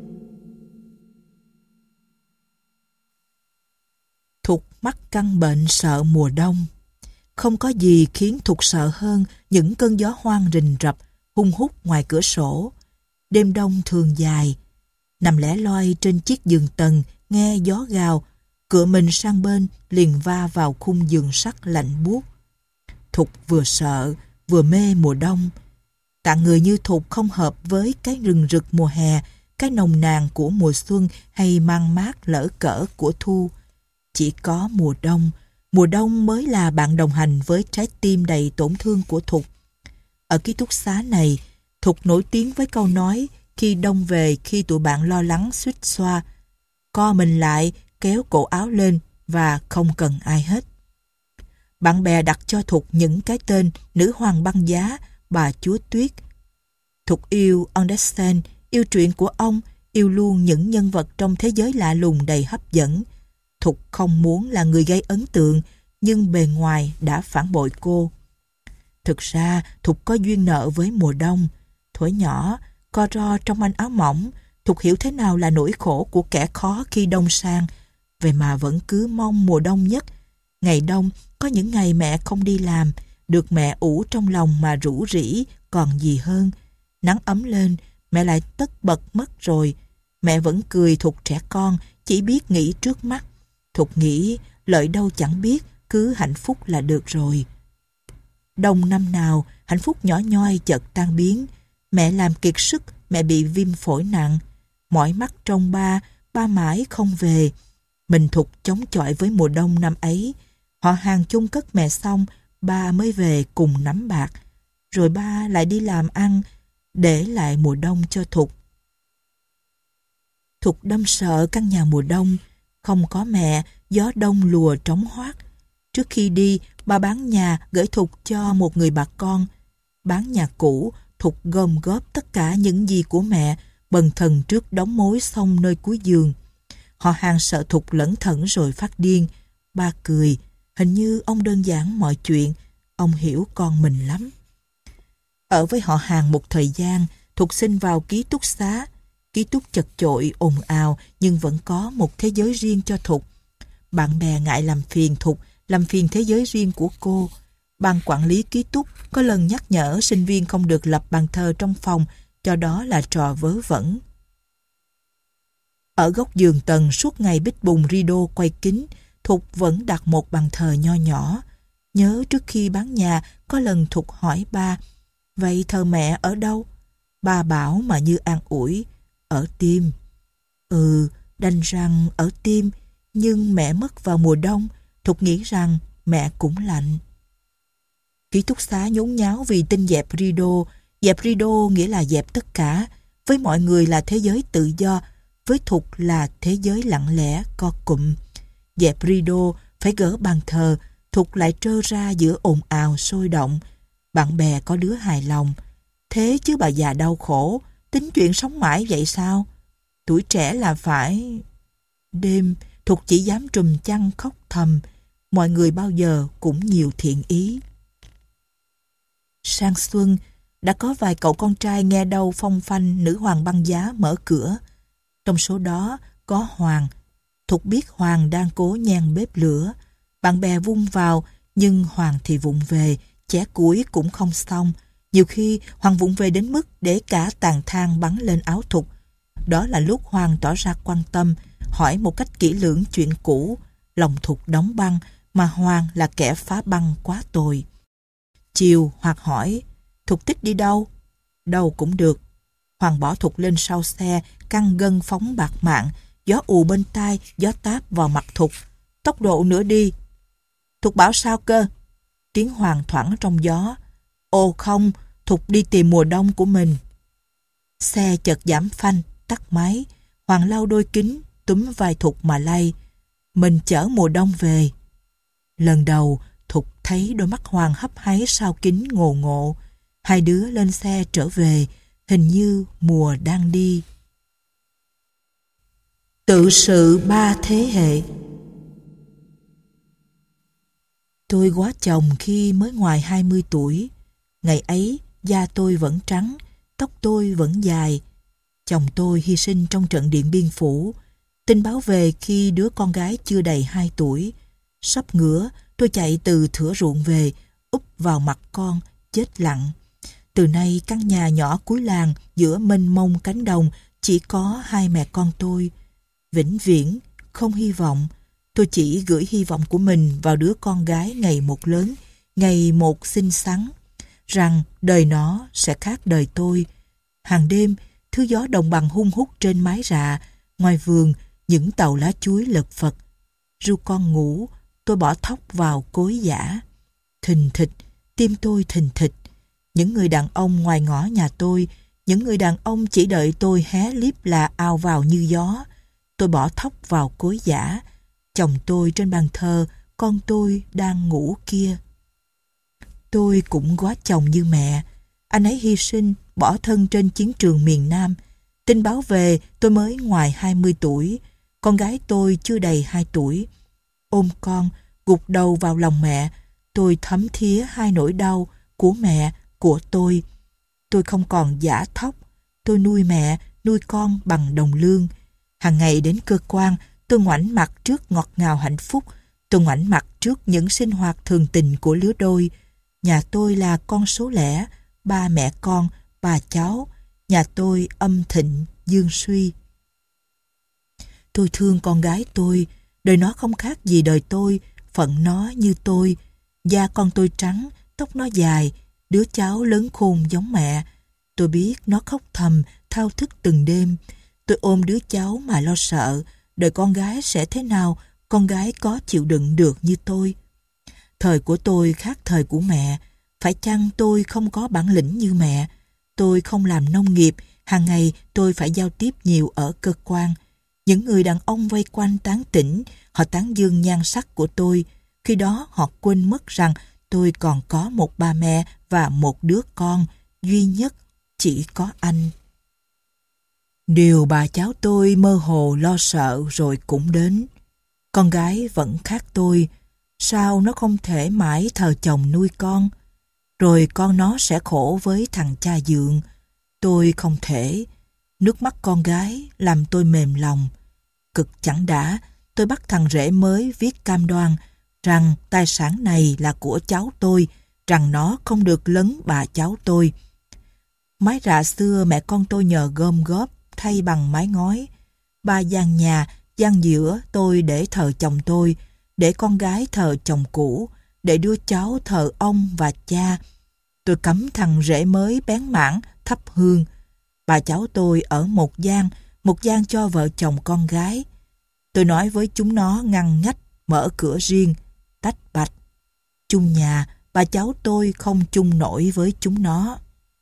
Thục mắc căn bệnh sợ mùa đông. Không có gì khiến Thục sợ hơn những cơn gió hoang rình rập, hung hút ngoài cửa sổ. Đêm đông thường dài. Nằm lẻ loi trên chiếc giường tầng, nghe gió gào, cựa mình sang bên liền va vào khung giường sắt lạnh buốt. Thục vừa sợ, vừa mê mùa đông. Tạng người như Thục không hợp với cái rừng rực mùa hè, cái nồng nàn của mùa xuân hay mang mát lỡ cỡ của thu. Chỉ có mùa đông, mùa đông mới là bạn đồng hành với trái tim đầy tổn thương của Thục. Ở ký túc xá này, Thục nổi tiếng với câu nói khi đông về, khi tụi bạn lo lắng suýt xoa, co mình lại, kéo cổ áo lên và không cần ai hết. Bạn bè đặt cho Thục những cái tên nữ hoàng băng giá, bà chúa tuyết. Thục yêu Understand, yêu truyện của ông, yêu luôn những nhân vật trong thế giới lạ lùng đầy hấp dẫn. Thục không muốn là người gây ấn tượng, nhưng bề ngoài đã phản bội cô. Thực ra, Thục có duyên nợ với mùa đông. Thuở nhỏ, co ro trong manh áo mỏng, Thục hiểu thế nào là nỗi khổ của kẻ khó khi đông sang. Vậy mà vẫn cứ mong mùa đông nhất. Ngày đông, có những ngày mẹ không đi làm, được mẹ ủ trong lòng mà rủ rỉ, còn gì hơn. Nắng ấm lên, mẹ lại tất bật mất rồi. Mẹ vẫn cười Thục trẻ con, chỉ biết nghĩ trước mắt. Thục nghĩ, lợi đâu chẳng biết, cứ hạnh phúc là được rồi. Đông năm nào, hạnh phúc nhỏ nhoi chợt tan biến. Mẹ làm kiệt sức, mẹ bị viêm phổi nặng. Mỏi mắt trong ba, ba mãi không về. Mình Thục chống chọi với mùa đông năm ấy. Họ hàng chung cất mẹ xong, ba mới về cùng nắm bạc. Rồi ba lại đi làm ăn, để lại mùa đông cho Thục. Thục đâm sợ căn nhà mùa đông. Không có mẹ, gió đông lùa trống hoác. Trước khi đi, ba bán nhà gửi Thục cho một người bà con. Bán nhà cũ, Thục gom góp tất cả những gì của mẹ, bần thần trước đóng mối xong nơi cuối giường. Họ hàng sợ Thục lẩn thẩn rồi phát điên. Ba cười, hình như ông đơn giản mọi chuyện, ông hiểu con mình lắm. Ở với họ hàng một thời gian, Thục xin vào ký túc xá. Ký túc chật chội, ồn ào, nhưng vẫn có một thế giới riêng cho Thục. Bạn bè ngại làm phiền Thục, làm phiền thế giới riêng của cô. Ban quản lý ký túc có lần nhắc nhở sinh viên không được lập bàn thờ trong phòng, cho đó là trò vớ vẩn. Ở góc giường tầng suốt ngày bít bùng rideau quay kính, Thục vẫn đặt một bàn thờ nho nhỏ. Nhớ trước khi bán nhà, có lần Thục hỏi ba, vậy thờ mẹ ở đâu? Ba bảo mà như an ủi, ở tim. Ừ, đành rằng ở tim, nhưng mẹ mất vào mùa đông, Thục nghĩ rằng mẹ cũng lạnh. Ký túc xá nhốn nháo vì tin dẹp rideau. Dẹp rideau nghĩa là dẹp tất cả. Với mọi người là thế giới tự do, với Thục là thế giới lặng lẽ, co cụm. Dẹp rideau, phải gỡ bàn thờ, Thục lại trơ ra giữa ồn ào sôi động. Bạn bè có đứa hài lòng. Thế chứ bà già đau khổ, tính chuyện sống mãi vậy sao? Tuổi trẻ là phải... Đêm, Thục chỉ dám trùm chăn khóc thầm. Mọi người bao giờ cũng nhiều thiện ý. Sang xuân, đã có vài cậu con trai nghe đâu phong phanh nữ hoàng băng giá mở cửa. Trong số đó có Hoàng. Thục biết Hoàng đang cố nhen bếp lửa. Bạn bè vung vào, nhưng Hoàng thì vụng về, chẻ củi cũng không xong. Nhiều khi Hoàng vụng về đến mức để cả tàn than bắn lên áo Thục. Đó là lúc Hoàng tỏ ra quan tâm, hỏi một cách kỹ lưỡng chuyện cũ. Lòng Thục đóng băng, mà Hoàng là kẻ phá băng quá tồi. Chiều Hoàng hỏi, Thục thích đi đâu? Đâu cũng được. Hoàng bỏ Thục lên sau xe, căng gân phóng bạc mạng, gió ù bên tai, gió táp vào mặt Thục. Tốc độ nữa đi. Thục bảo sao cơ? Tiếng Hoàng thoảng trong gió. Ồ không, Thục đi tìm mùa đông của mình. Xe chợt giảm phanh, tắt máy. Hoàng lau đôi kính, túm vai Thục mà lay. Mình chở mùa đông về. Lần đầu, Thục thấy đôi mắt Hoàng hấp háy sau kính ngồ ngộ. Hai đứa lên xe trở về, hình như mùa đang đi. Tự sự ba thế hệ. Tôi góa chồng khi mới ngoài hai mươi tuổi. Ngày ấy, da tôi vẫn trắng, tóc tôi vẫn dài. Chồng tôi hy sinh trong trận Điện Biên Phủ. Tin báo về khi đứa con gái chưa đầy hai tuổi. Sắp ngửa, tôi chạy từ thửa ruộng về, úp vào mặt con, chết lặng. Từ nay căn nhà nhỏ cuối làng giữa mênh mông cánh đồng chỉ có hai mẹ con tôi. Vĩnh viễn, không hy vọng. Tôi chỉ gửi hy vọng của mình vào đứa con gái ngày một lớn, ngày một xinh xắn, rằng đời nó sẽ khác đời tôi. Hàng đêm, thứ gió đồng bằng hun hút trên mái rạ, ngoài vườn những tàu lá chuối lật phật. Ru con ngủ, tôi bỏ thóc vào cối giã. Thình thịch, tim tôi thình thịch. Những người đàn ông ngoài ngõ nhà tôi, những người đàn ông chỉ đợi tôi hé liếp là ào vào như gió. Tôi bỏ thóc vào cối giã. Chồng tôi trên bàn thờ, con tôi đang ngủ kia. Tôi cũng góa chồng như mẹ. Anh ấy hy sinh, bỏ thân trên chiến trường miền Nam. Tin báo về, tôi mới ngoài hai mươi tuổi. Con gái tôi chưa đầy hai tuổi. Ôm con, gục đầu vào lòng mẹ, tôi thấm thía hai nỗi đau của mẹ, của tôi. Tôi không còn giả thóc. Tôi nuôi mẹ, nuôi con bằng đồng lương. Hàng ngày đến cơ quan, tôi ngoảnh mặt trước ngọt ngào hạnh phúc. Tôi ngoảnh mặt trước những sinh hoạt thường tình của lứa đôi. Nhà tôi là con số lẻ, ba mẹ con, bà cháu. Nhà tôi âm thịnh, dương suy. Tôi thương con gái tôi. Đời nó không khác gì đời tôi, phận nó như tôi. Da con tôi trắng, tóc nó dài, đứa cháu lớn khôn giống mẹ. Tôi biết nó khóc thầm, thao thức từng đêm. Tôi ôm đứa cháu mà lo sợ, đời con gái sẽ thế nào, con gái có chịu đựng được như tôi. Thời của tôi khác thời của mẹ. Phải chăng tôi không có bản lĩnh như mẹ? Tôi không làm nông nghiệp, hàng ngày tôi phải giao tiếp nhiều ở cơ quan. Những người đàn ông vây quanh tán tỉnh, họ tán dương nhan sắc của tôi. Khi đó họ quên mất rằng tôi còn có một bà mẹ và một đứa con, duy nhất chỉ có anh. Điều bà cháu tôi mơ hồ lo sợ rồi cũng đến. Con gái vẫn khác tôi. Sao nó không thể mãi thờ chồng nuôi con? Rồi con nó sẽ khổ với thằng cha dượng. Tôi không thể. Nước mắt con gái làm tôi mềm lòng. Cực chẳng đã, tôi bắt thằng rể mới viết cam đoan rằng tài sản này là của cháu tôi, rằng nó không được lấn bà cháu tôi. Mái rạ xưa mẹ con tôi nhờ gom góp thay bằng mái ngói. Ba gian nhà, gian giữa tôi để thờ chồng tôi, để con gái thờ chồng cũ, để đứa cháu thờ ông và cha. Tôi cấm thằng rể mới bén mảng thắp hương. Bà cháu tôi ở một gian, một gian cho vợ chồng con gái. Tôi nói với chúng nó ngăn ngách mở cửa riêng, tách bạch. Chung nhà, bà cháu tôi không chung nổi với chúng nó.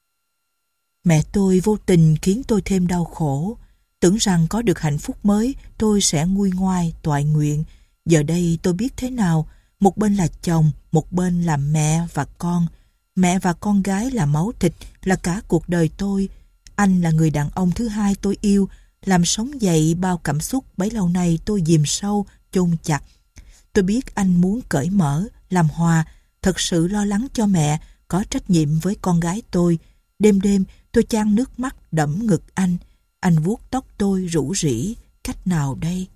Mẹ tôi vô tình khiến tôi thêm đau khổ. Tưởng rằng có được hạnh phúc mới, tôi sẽ nguôi ngoai, toại nguyện. Giờ đây tôi biết thế nào. Một bên là chồng, một bên là mẹ và con. Mẹ và con gái là máu thịt, là cả cuộc đời tôi. Anh là người đàn ông thứ hai tôi yêu, làm sống dậy bao cảm xúc bấy lâu nay tôi dìm sâu, chôn chặt. Tôi biết anh muốn cởi mở, làm hòa, thật sự lo lắng cho mẹ, có trách nhiệm với con gái tôi. Đêm đêm tôi chan nước mắt đẫm ngực anh. Anh vuốt tóc tôi rủ rỉ. Cách nào đây?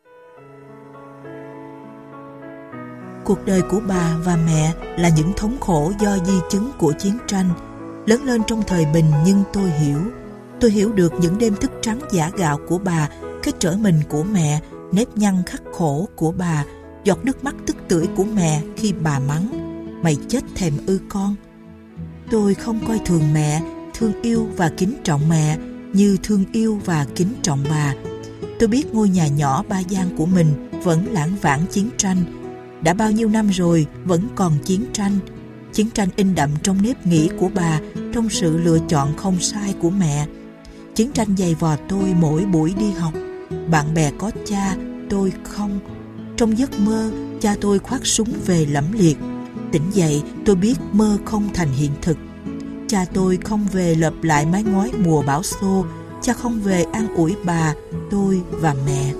Cuộc đời của bà và mẹ là những thống khổ do di chứng của chiến tranh. Lớn lên trong thời bình nhưng tôi hiểu. Tôi hiểu được những đêm thức trắng giả gạo của bà, cái trở mình của mẹ, nếp nhăn khắc khổ của bà, giọt nước mắt tức tưởi của mẹ khi bà mắng: "Mày chết thèm ư con?" Tôi không coi thường mẹ, thương yêu và kính trọng mẹ như thương yêu và kính trọng bà. Tôi biết ngôi nhà nhỏ ba gian của mình vẫn lãng vãng chiến tranh. Đã bao nhiêu năm rồi vẫn còn chiến tranh. Chiến tranh in đậm trong nếp nghĩ của bà, trong sự lựa chọn không sai của mẹ. Chiến tranh giày vò tôi mỗi buổi đi học. Bạn bè có cha, tôi không. Trong giấc mơ, cha tôi khoác súng về lẫm liệt. Tỉnh dậy, tôi biết mơ không thành hiện thực. Cha tôi không về lợp lại mái ngói mùa bão xô. Cha không về an ủi bà, tôi và mẹ.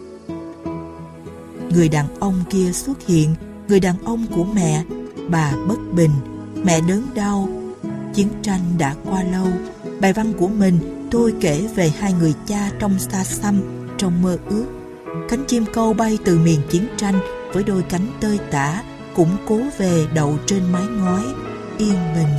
Người đàn ông kia xuất hiện, người đàn ông của mẹ. Bà bất bình, mẹ đớn đau. Chiến tranh đã qua lâu. Bài văn của mình tôi kể về hai người cha trong xa xăm, trong mơ ước. Cánh chim câu bay từ miền chiến tranh với đôi cánh tơi tả, cũng cố về đậu trên mái ngói, yên bình.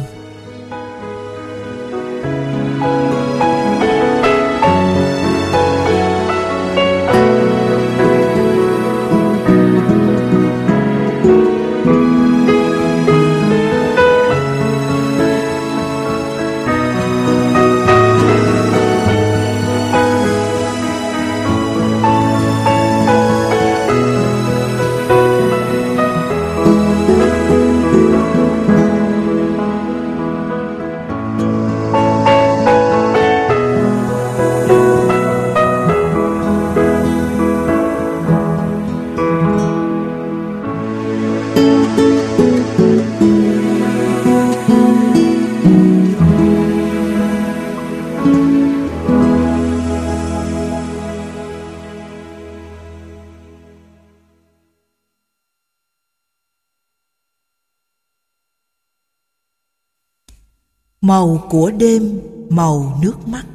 Màu của đêm, màu nước mắt.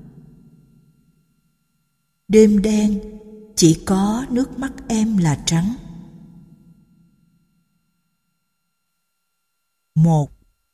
Đêm đen, chỉ có nước mắt em là trắng. Một.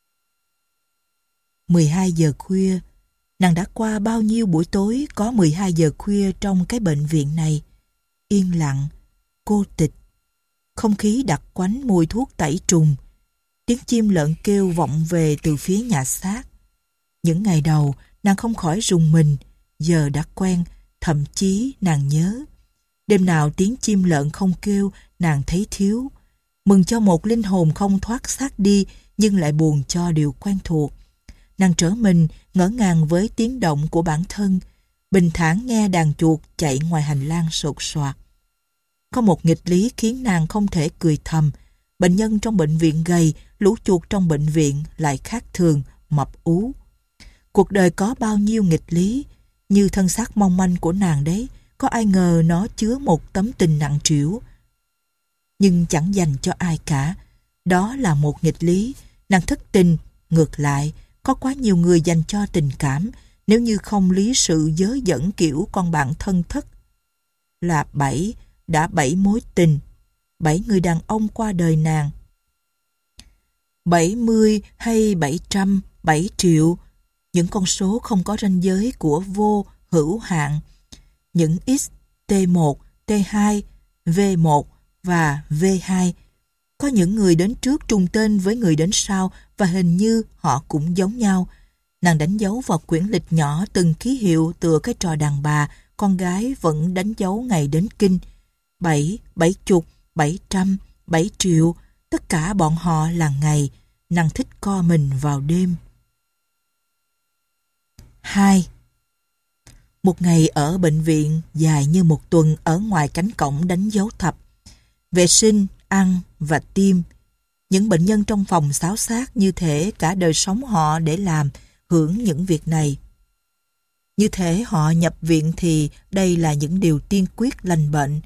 mười hai giờ khuya, nàng đã qua bao nhiêu buổi tối có mười hai giờ khuya trong cái bệnh viện này. Yên lặng, cô tịch, không khí đặc quánh mùi thuốc tẩy trùng. Tiếng chim lợn kêu vọng về từ phía nhà xác. Những ngày đầu, nàng không khỏi rùng mình, giờ đã quen, thậm chí nàng nhớ. Đêm nào tiếng chim lợn không kêu, nàng thấy thiếu. Mừng cho một linh hồn không thoát xác đi, nhưng lại buồn cho điều quen thuộc. Nàng trở mình, ngỡ ngàng với tiếng động của bản thân, bình thản nghe đàn chuột chạy ngoài hành lang sột soạt. Có một nghịch lý khiến nàng không thể cười thầm. Bệnh nhân trong bệnh viện gầy, lũ chuột trong bệnh viện lại khác thường, mập ú. Cuộc đời có bao nhiêu nghịch lý, như thân xác mong manh của nàng đấy, có ai ngờ nó chứa một tấm tình nặng trĩu. Nhưng chẳng dành cho ai cả. Đó là một nghịch lý, nàng thất tình, ngược lại, có quá nhiều người dành cho tình cảm, nếu như không lý sự dớ dẫn kiểu con bạn thân thất. Là bảy, đã bảy mối tình, bảy người đàn ông qua đời nàng. Bảy mươi hay bảy trăm, bảy triệu, những con số không có ranh giới của vô hữu hạn. Những X, T một, T hai, V một và V hai. Có những người đến trước trùng tên với người đến sau và hình như họ cũng giống nhau. Nàng đánh dấu vào quyển lịch nhỏ từng ký hiệu tựa cái trò đàn bà, con gái vẫn đánh dấu ngày đến kinh. Bảy, bảy chục, bảy trăm, bảy triệu, tất cả bọn họ là ngày. Nàng thích co mình vào đêm. Hai. Một ngày ở bệnh viện dài như một tuần ở ngoài cánh cổng đánh dấu thập. Vệ sinh, ăn và tiêm. Những bệnh nhân trong phòng xáo xác như thể cả đời sống họ để làm, hưởng những việc này. Như thể họ nhập viện thì đây là những điều tiên quyết lành bệnh.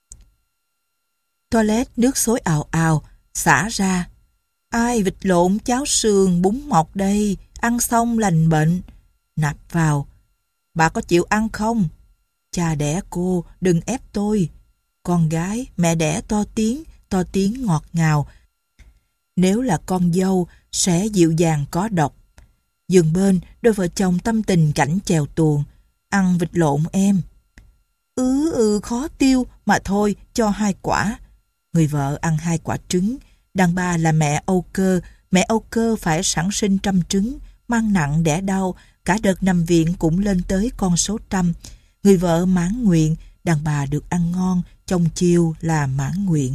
Toilet nước xối ào ào, xả ra. Ai vịt lộn cháo sườn bún mọc đây, ăn xong lành bệnh. Nạp vào. Bà có chịu ăn không? Cha đẻ cô, đừng ép tôi. Con gái, mẹ đẻ to tiếng, to tiếng ngọt ngào. Nếu là con dâu, sẽ dịu dàng có độc. Giường bên, đôi vợ chồng tâm tình cảnh chèo tuồng. Ăn vịt lộn em. Ừ ừ khó tiêu, mà thôi, cho hai quả. Người vợ ăn hai quả trứng. Đàn bà là mẹ Âu Cơ, mẹ Âu Cơ phải sản sinh trăm trứng, mang nặng đẻ đau, cả đợt nằm viện cũng lên tới con số trăm. Người vợ mãn nguyện, đàn bà được ăn ngon, chồng chiều là mãn nguyện.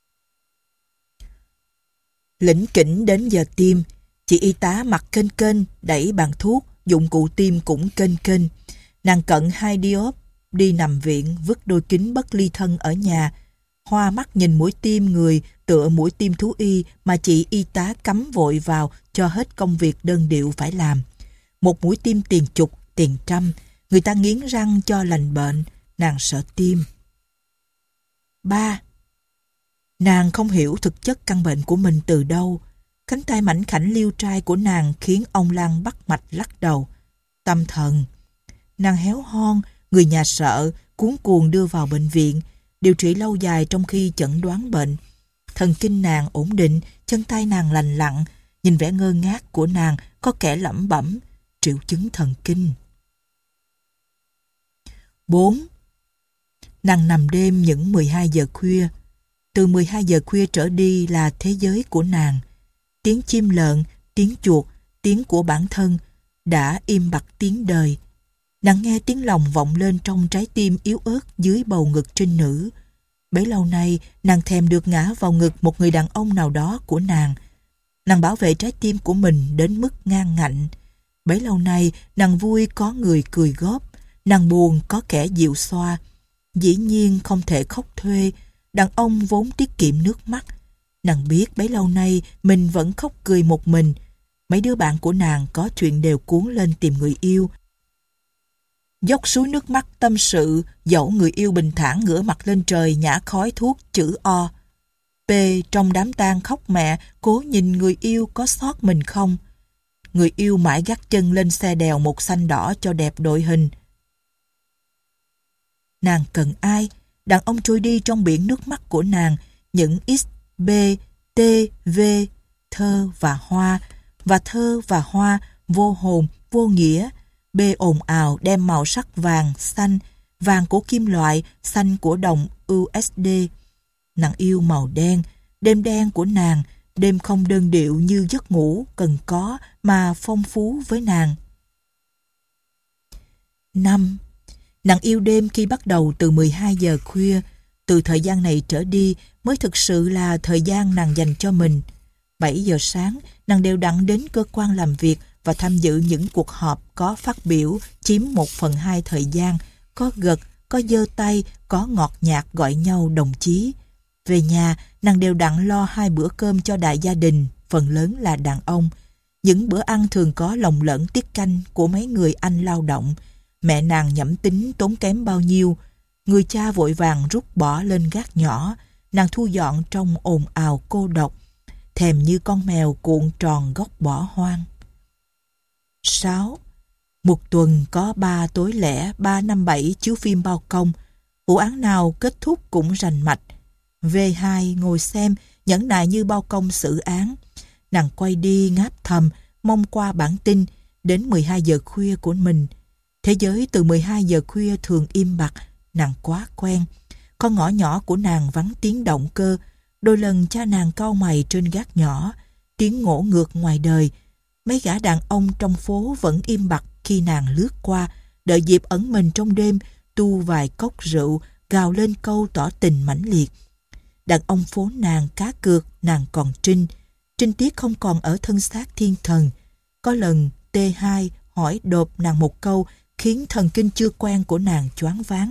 Lỉnh kỉnh đến giờ tiêm, chị y tá mặt kênh kênh, đẩy bàn thuốc, dụng cụ tiêm cũng kênh kênh. Nàng cận hai diop, đi nằm viện, vứt đôi kính bất ly thân ở nhà. Hoa mắt nhìn mũi tiêm người tựa mũi tiêm thú y mà chị y tá cắm vội vào cho hết công việc đơn điệu phải làm. Một mũi tiêm tiền chục, tiền trăm, người ta nghiến răng cho lành bệnh, nàng sợ tiêm. Ba. Nàng không hiểu thực chất căn bệnh của mình từ đâu. Cánh tay mảnh khảnh liêu trai của nàng khiến ông Lan bắt mạch lắc đầu. Tâm thần. nàng héo hon, người nhà sợ, cuống cuồng đưa vào bệnh viện, điều trị lâu dài trong khi chẩn đoán bệnh. Thần kinh nàng ổn định, chân tay nàng lành lặn, nhìn vẻ ngơ ngác của nàng có kẻ lẩm bẩm, triệu chứng thần kinh. bốn. Nàng nằm đêm những mười hai giờ khuya. Từ mười hai giờ khuya trở đi là thế giới của nàng. Tiếng chim lợn, tiếng chuột, tiếng của bản thân đã im bặt tiếng đời. Nàng nghe tiếng lòng vọng lên trong trái tim yếu ớt dưới bầu ngực trinh nữ. Bấy lâu nay, nàng thèm được ngã vào ngực một người đàn ông nào đó của nàng. Nàng bảo vệ trái tim của mình đến mức ngang ngạnh. Bấy lâu nay, nàng vui có người cười góp, nàng buồn có kẻ dịu xoa. Dĩ nhiên không thể khóc thuê, đàn ông vốn tiết kiệm nước mắt. Nàng biết bấy lâu nay mình vẫn khóc cười một mình. Mấy đứa bạn của nàng có chuyện đều cuốn lên tìm người yêu. Dốc suối nước mắt tâm sự, dẫu người yêu bình thản ngửa mặt lên trời nhả khói thuốc chữ O. P trong đám tang khóc mẹ, cố nhìn người yêu có sót mình không. Người yêu mãi gác chân lên xe đèo một xanh đỏ cho đẹp đội hình. Nàng cần ai? Đàn ông trôi đi trong biển nước mắt của nàng, những X, B, T, V, thơ và hoa, và thơ và hoa, vô hồn, vô nghĩa. B ồn ào đem màu sắc vàng, xanh, vàng của kim loại, xanh của đồng u ét đê. Nàng yêu màu đen, đêm đen của nàng, đêm không đơn điệu như giấc ngủ cần có mà phong phú với nàng. năm. Nàng yêu đêm khi bắt đầu từ mười hai giờ khuya. Từ thời gian này trở đi mới thực sự là thời gian nàng dành cho mình. bảy giờ sáng, nàng đều đặn đến cơ quan làm việc và tham dự những cuộc họp có phát biểu chiếm một phần hai thời gian, có gật, có giơ tay, có ngọt nhạt gọi nhau đồng chí. Về nhà, nàng đều đặn lo hai bữa cơm cho đại gia đình, phần lớn là đàn ông. Những bữa ăn thường có lòng lẫn tiết canh của mấy người anh lao động. Mẹ nàng nhẩm tính tốn kém bao nhiêu. Người cha vội vàng rút bỏ lên gác nhỏ. Nàng thu dọn trong ồn ào cô độc, thèm như con mèo cuộn tròn góc bỏ hoang. sáu. Một tuần có ba tối lẻ, ba năm bảy chiếu phim bao công. Vụ án nào kết thúc cũng rành mạch. V hai ngồi xem, nhẫn nại như bao công xử án. Nàng quay đi ngáp thầm, mong qua bản tin, đến mười hai giờ khuya của mình. Thế giới từ mười hai giờ khuya thường im bặt, nàng quá quen. Con ngõ nhỏ của nàng vắng tiếng động cơ. Đôi lần cha nàng cau mày trên gác nhỏ, tiếng ngổ ngược ngoài đời. Mấy gã đàn ông trong phố vẫn im bặt khi nàng lướt qua, đợi dịp ẩn mình trong đêm, tu vài cốc rượu, gào lên câu tỏ tình mãnh liệt. Đàn ông phố nàng cá cược, nàng còn trinh. Trinh tiết không còn ở thân xác thiên thần. Có lần T hai hỏi đột nàng một câu khiến thần kinh chưa quen của nàng choáng váng.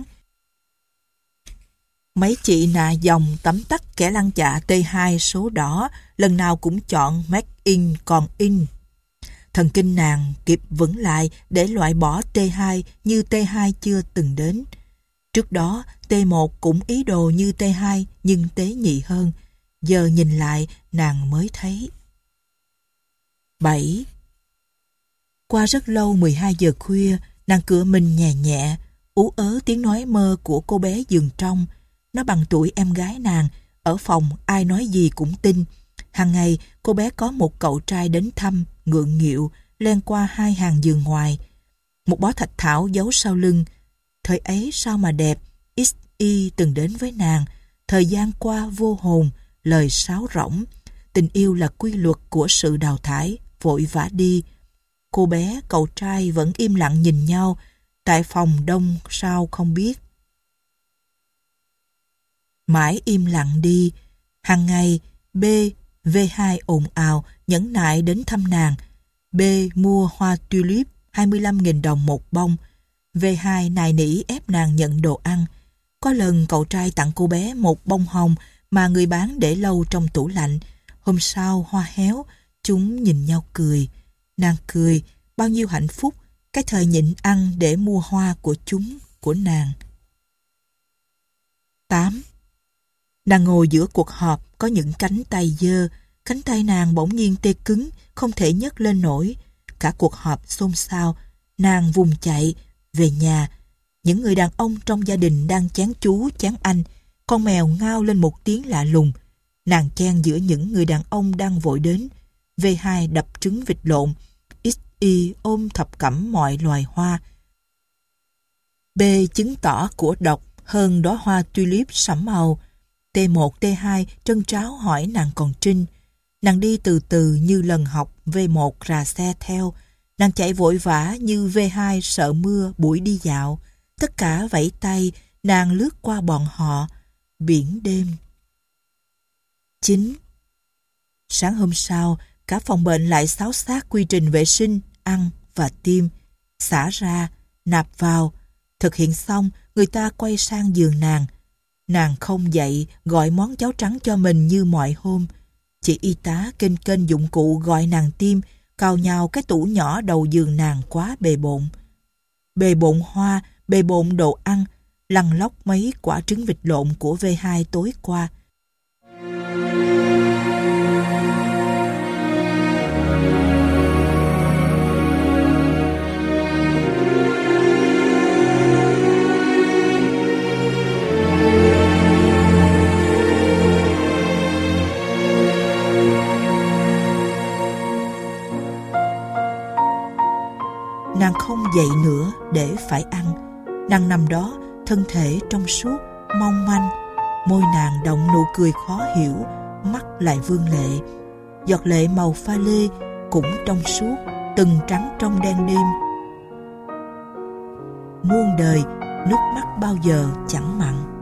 Mấy chị nạ dòng tấm tắc kẻ lăng chạ T hai số đỏ, lần nào cũng chọn make in còn in. Thần kinh nàng kịp vững lại để loại bỏ T hai như T hai chưa từng đến. Trước đó T một cũng ý đồ như T hai nhưng tế nhị hơn. Giờ nhìn lại nàng mới thấy. bảy. Qua rất lâu mười hai giờ khuya, nàng cựa mình nhẹ nhẹ, ú ớ tiếng nói mơ của cô bé giường trong. Nó bằng tuổi em gái nàng, ở phòng ai nói gì cũng tin. Hàng ngày cô bé có một cậu trai đến thăm, ngượng nghịu, len qua hai hàng giường ngoài. Một bó thạch thảo giấu sau lưng. Thời ấy sao mà đẹp, X Y từng đến với nàng. Thời gian qua vô hồn, lời sáo rỗng. Tình yêu là quy luật của sự đào thải, vội vã đi. Cô bé, cậu trai vẫn im lặng nhìn nhau. Tại phòng đông sao không biết. Mãi im lặng đi. Hàng ngày B, V hai ồn ào, nhẫn nại đến thăm nàng. B mua hoa tulip hai mươi lăm nghìn đồng một bông. V hai nài nỉ ép nàng nhận đồ ăn. Có lần cậu trai tặng cô bé một bông hồng mà người bán để lâu trong tủ lạnh. Hôm sau hoa héo, chúng nhìn nhau cười. Nàng cười, bao nhiêu hạnh phúc, cái thời nhịn ăn để mua hoa của chúng, của nàng. tám. Nàng ngồi giữa cuộc họp, có những cánh tay dơ. Cánh tay nàng bỗng nhiên tê cứng, không thể nhấc lên nổi. Cả cuộc họp xôn xao. Nàng vùng chạy, Về nhà, những người đàn ông trong gia đình đang chán chú, chán anh. Con mèo ngao lên một tiếng lạ lùng. Nàng chen giữa những người đàn ông đang vội đến. vê hai đập trứng vịt lộn. ích y ôm thập cẩm mọi loài hoa. B chứng tỏ của độc hơn đóa hoa tulip sẫm màu. tê một, tê hai trân tráo hỏi nàng còn trinh. Nàng đi từ từ như lần học, vê một rà xe theo. Nàng chạy vội vã như vê hai sợ mưa buổi đi dạo. Tất cả vẫy tay, nàng lướt qua bọn họ. Biển đêm. chín. Sáng hôm sau, cả phòng bệnh lại xáo xác quy trình vệ sinh, ăn và tiêm. Xả ra, nạp vào. Thực hiện xong, người ta quay sang giường nàng. Nàng không dậy gọi món cháo trắng cho mình như mọi hôm. Chị y tá kênh kênh dụng cụ gọi nàng tiêm, cào nhào cái tủ nhỏ đầu giường nàng quá bề bộn. Bề bộn hoa, bề bộn đồ ăn, lăn lóc mấy quả trứng vịt lộn của vê hai tối qua. Nàng không dậy nữa để phải ăn. Nàng nằm đó, thân thể trong suốt, mong manh. Môi nàng động nụ cười khó hiểu, mắt lại vương lệ. Giọt lệ màu pha lê cũng trong suốt, từng trắng trong đen đêm. Muôn đời, nước mắt bao giờ chẳng mặn.